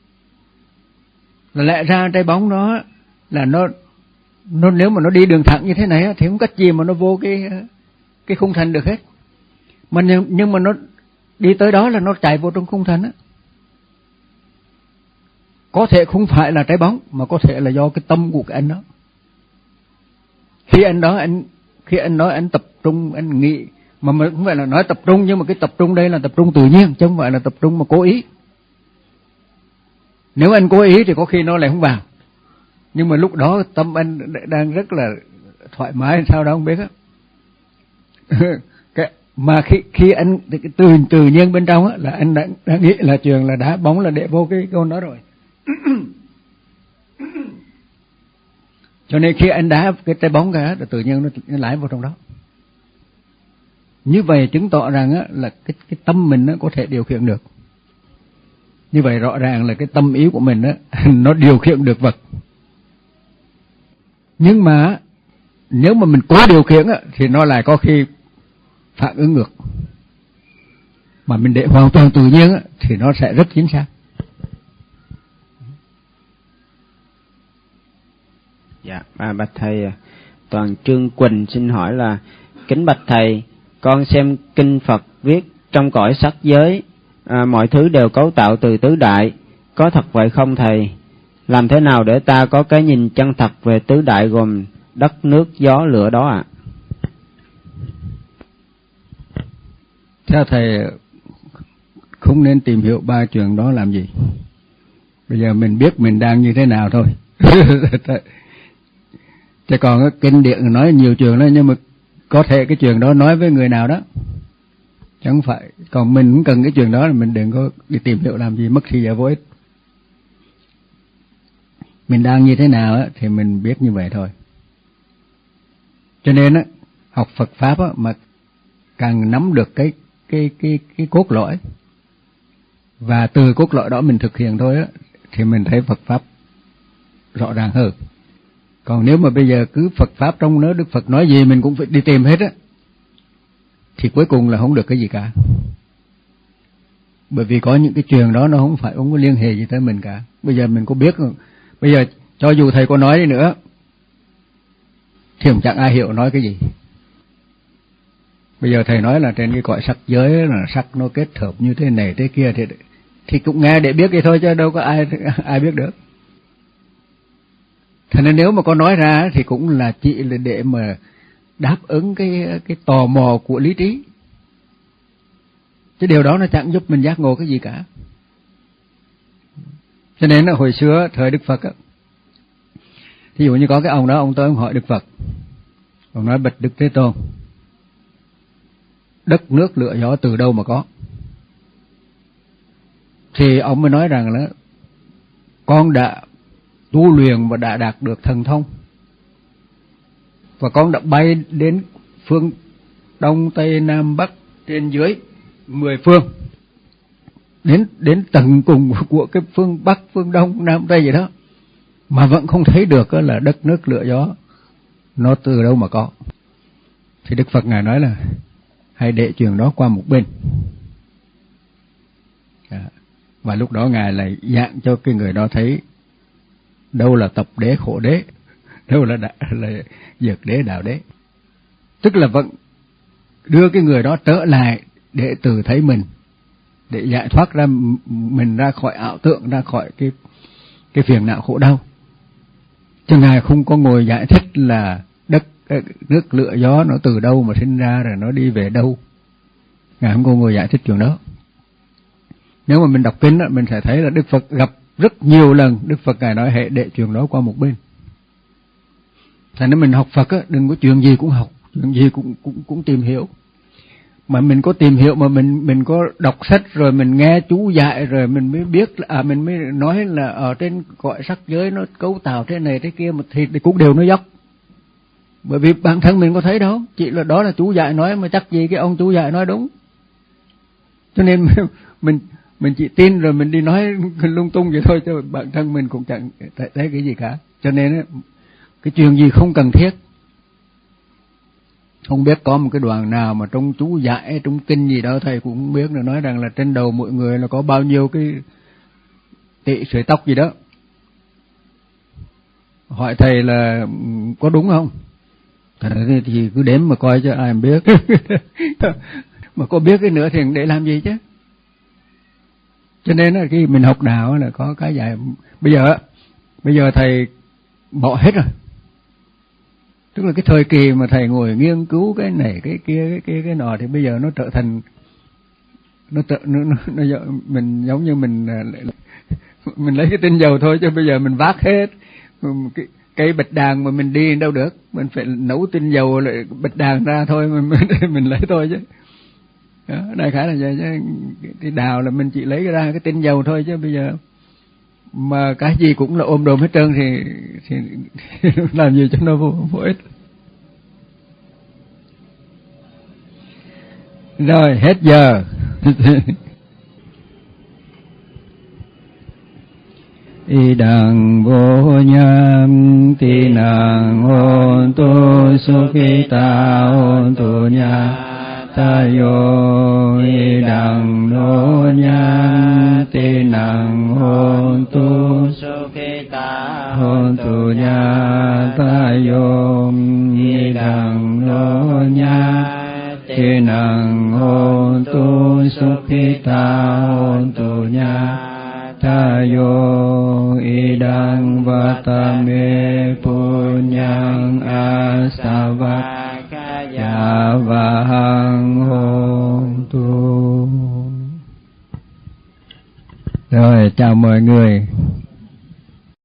Là lẽ ra trái bóng đó là nó nó nếu mà nó đi đường thẳng như thế này thì không cách gì mà nó vô cái cái khung thành được hết. Mà nhưng, nhưng mà nó đi tới đó là nó chạy vô trong khung thành á. Có thể không phải là trái bóng mà có thể là do cái tâm của cái anh đó. Khi anh đó anh khi anh nói anh tập trung, anh nghĩ, mà mình không phải là nói tập trung, nhưng mà cái tập trung đây là tập trung tự nhiên chứ không phải là tập trung mà cố ý. Nếu anh cố ý thì có khi nó lại không vào. Nhưng mà lúc đó tâm anh đang rất là thoải mái sao đó không biết á. Cái mà khi khi anh từ tự nhiên bên trong á là anh đã, đã nghĩ là trường là đá bóng là để vô cái con đó rồi. Cho nên khi anh đá cái trái bóng ra là tự nhiên nó, nó lái vào trong đó. Như vậy chứng tỏ rằng á là cái cái tâm mình nó có thể điều khiển được. Như vậy rõ ràng là cái tâm ý của mình á nó điều khiển được vật. Nhưng mà nếu mà mình cố điều khiển á thì nó lại có khi phản ứng ngược. Mà mình để hoàn toàn tự nhiên á thì nó sẽ rất chính xác. Dạ, à, bạch thầy, Toàn Trương Quỳnh xin hỏi là: kính bạch thầy, con xem kinh Phật viết trong cõi sắc giới à, mọi thứ đều cấu tạo từ tứ đại, có thật vậy không thầy? Làm thế nào để ta có cái nhìn chân thật về tứ đại gồm đất, nước, gió, lửa đó ạ? À? Theo thầy không nên tìm hiểu ba chuyện đó làm gì. Bây giờ mình biết mình đang như thế nào thôi. Chứ còn cái kinh điển nói nhiều chuyện đó, nhưng mà có thể cái chuyện đó nói với người nào đó, chứ không phải. Còn mình cũng cần cái chuyện đó là mình đừng có đi tìm hiểu làm gì, mất thời giờ vô ích. Mình đang như thế nào á thì mình biết như vậy thôi. Cho nên á, học Phật pháp á, mà càng nắm được cái cái cái cái cốt lõi và từ cốt lõi đó mình thực hiện thôi á, thì mình thấy Phật Pháp rõ ràng hơn. Còn nếu mà bây giờ cứ Phật Pháp trong đó Đức Phật nói gì mình cũng phải đi tìm hết á, thì cuối cùng là không được cái gì cả. Bởi vì có những cái chuyện đó nó không phải không có liên hệ gì tới mình cả. Bây giờ mình có biết, bây giờ cho dù thầy có nói đi nữa thì cũng chẳng ai hiểu nói cái gì. Bây giờ thầy nói là trên cái cõi sắc giới là sắc nó kết hợp như thế này thế kia thì thì cũng nghe để biết vậy thôi, chứ đâu có ai ai biết được. Thế nên nếu mà có nói ra thì cũng là chỉ là để mà đáp ứng cái cái tò mò của lý trí, chứ điều đó nó chẳng giúp mình giác ngộ cái gì cả. Cho nên là hồi xưa thời Đức Phật á, ví dụ như có cái ông đó, ông tới ông hỏi Đức Phật, ông nói: bạch Đức Thế Tôn, đất nước lửa gió từ đâu mà có? Thì ông mới nói rằng là con đã tu luyện và đã đạt được thần thông, và con đã bay đến phương Đông Tây Nam Bắc trên dưới mười phương, đến đến tận cùng của cái phương Bắc, phương Đông, Nam, Tây gì đó, mà vẫn không thấy được là đất nước lửa gió nó từ đâu mà có. Thì Đức Phật Ngài nói là hãy để chuyện đó qua một bên. Và lúc đó Ngài lại dạng cho cái người đó thấy đâu là tập đế khổ đế, đâu là đã, là dược đế đạo đế. Tức là vẫn đưa cái người đó trở lại để tự thấy mình, để giải thoát ra mình ra khỏi ảo tượng, ra khỏi cái cái phiền não khổ đau. Chứ Ngài không có ngồi giải thích là đất nước lửa gió nó từ đâu mà sinh ra rồi nó đi về đâu. Ngài không có ngồi giải thích chuyện đó. Nếu mà mình đọc kinh đó, mình sẽ thấy là Đức Phật gặp rất nhiều lần Đức Phật Ngài nói hệ để chuyện đó qua một bên. Thành nên mình học Phật á, đừng có chuyện gì cũng học, chuyện gì cũng cũng cũng tìm hiểu. Mà mình có tìm hiểu mà mình mình có đọc sách rồi mình nghe chú dạy rồi mình mới biết là, à mình mới nói là ở trên cõi sắc giới nó cấu tạo thế này thế kia, mà thì, thì cũng đều nó dốc. Bởi vì bản thân mình có thấy đâu, chỉ là đó là chú dạy nói mà chắc gì cái ông chú dạy nói đúng. Cho nên mình mình chỉ tin rồi mình đi nói lung tung vậy thôi, chứ bản thân mình cũng chẳng thấy cái gì cả. Cho nên cái chuyện gì không cần thiết. Không biết có một cái đoạn nào mà trong chú giải, trong kinh gì đó thầy cũng không biết, là nói rằng là trên đầu mọi người là có bao nhiêu cái tị sợi tóc gì đó. Hỏi thầy là có đúng không? Thầy thì cứ đếm mà coi cho ai biết. Mà có biết cái nữa thì để làm gì chứ? Cho nên là khi mình học đạo là có cái dạy. Bây giờ bây giờ thầy bỏ hết rồi. Tức là cái thời kỳ mà thầy ngồi nghiên cứu cái này cái kia cái kia cái nọ thì bây giờ nó trở thành nó trở nó, nó, nó mình giống như mình mình lấy cái tinh dầu thôi, chứ bây giờ mình vác hết cái cây bạch đàn mà mình đi đâu được, mình phải nấu tinh dầu lại bạch đàn ra thôi, mình mình, mình lấy thôi chứ. Đó, đại khái là vậy chứ. Cái đào là mình chỉ lấy ra cái tinh dầu thôi, chứ bây giờ mà cái gì cũng là ôm đồm hết trơn thì, thì, thì làm gì cho nó vô, vô ích. Rồi hết giờ. Y đằng vô nham ti nàng hôn tu sukhita hôn tu nha ta yo. Y đằng nô nham ti nàng hôn tu sukhita hôn tu nha ta yo. Y đằng nô nham ti nàng hôn tu sukhita hôn tu nha ta yo. Idang vatame punyang asavakaya vahang hontu. Rồi chào mọi người.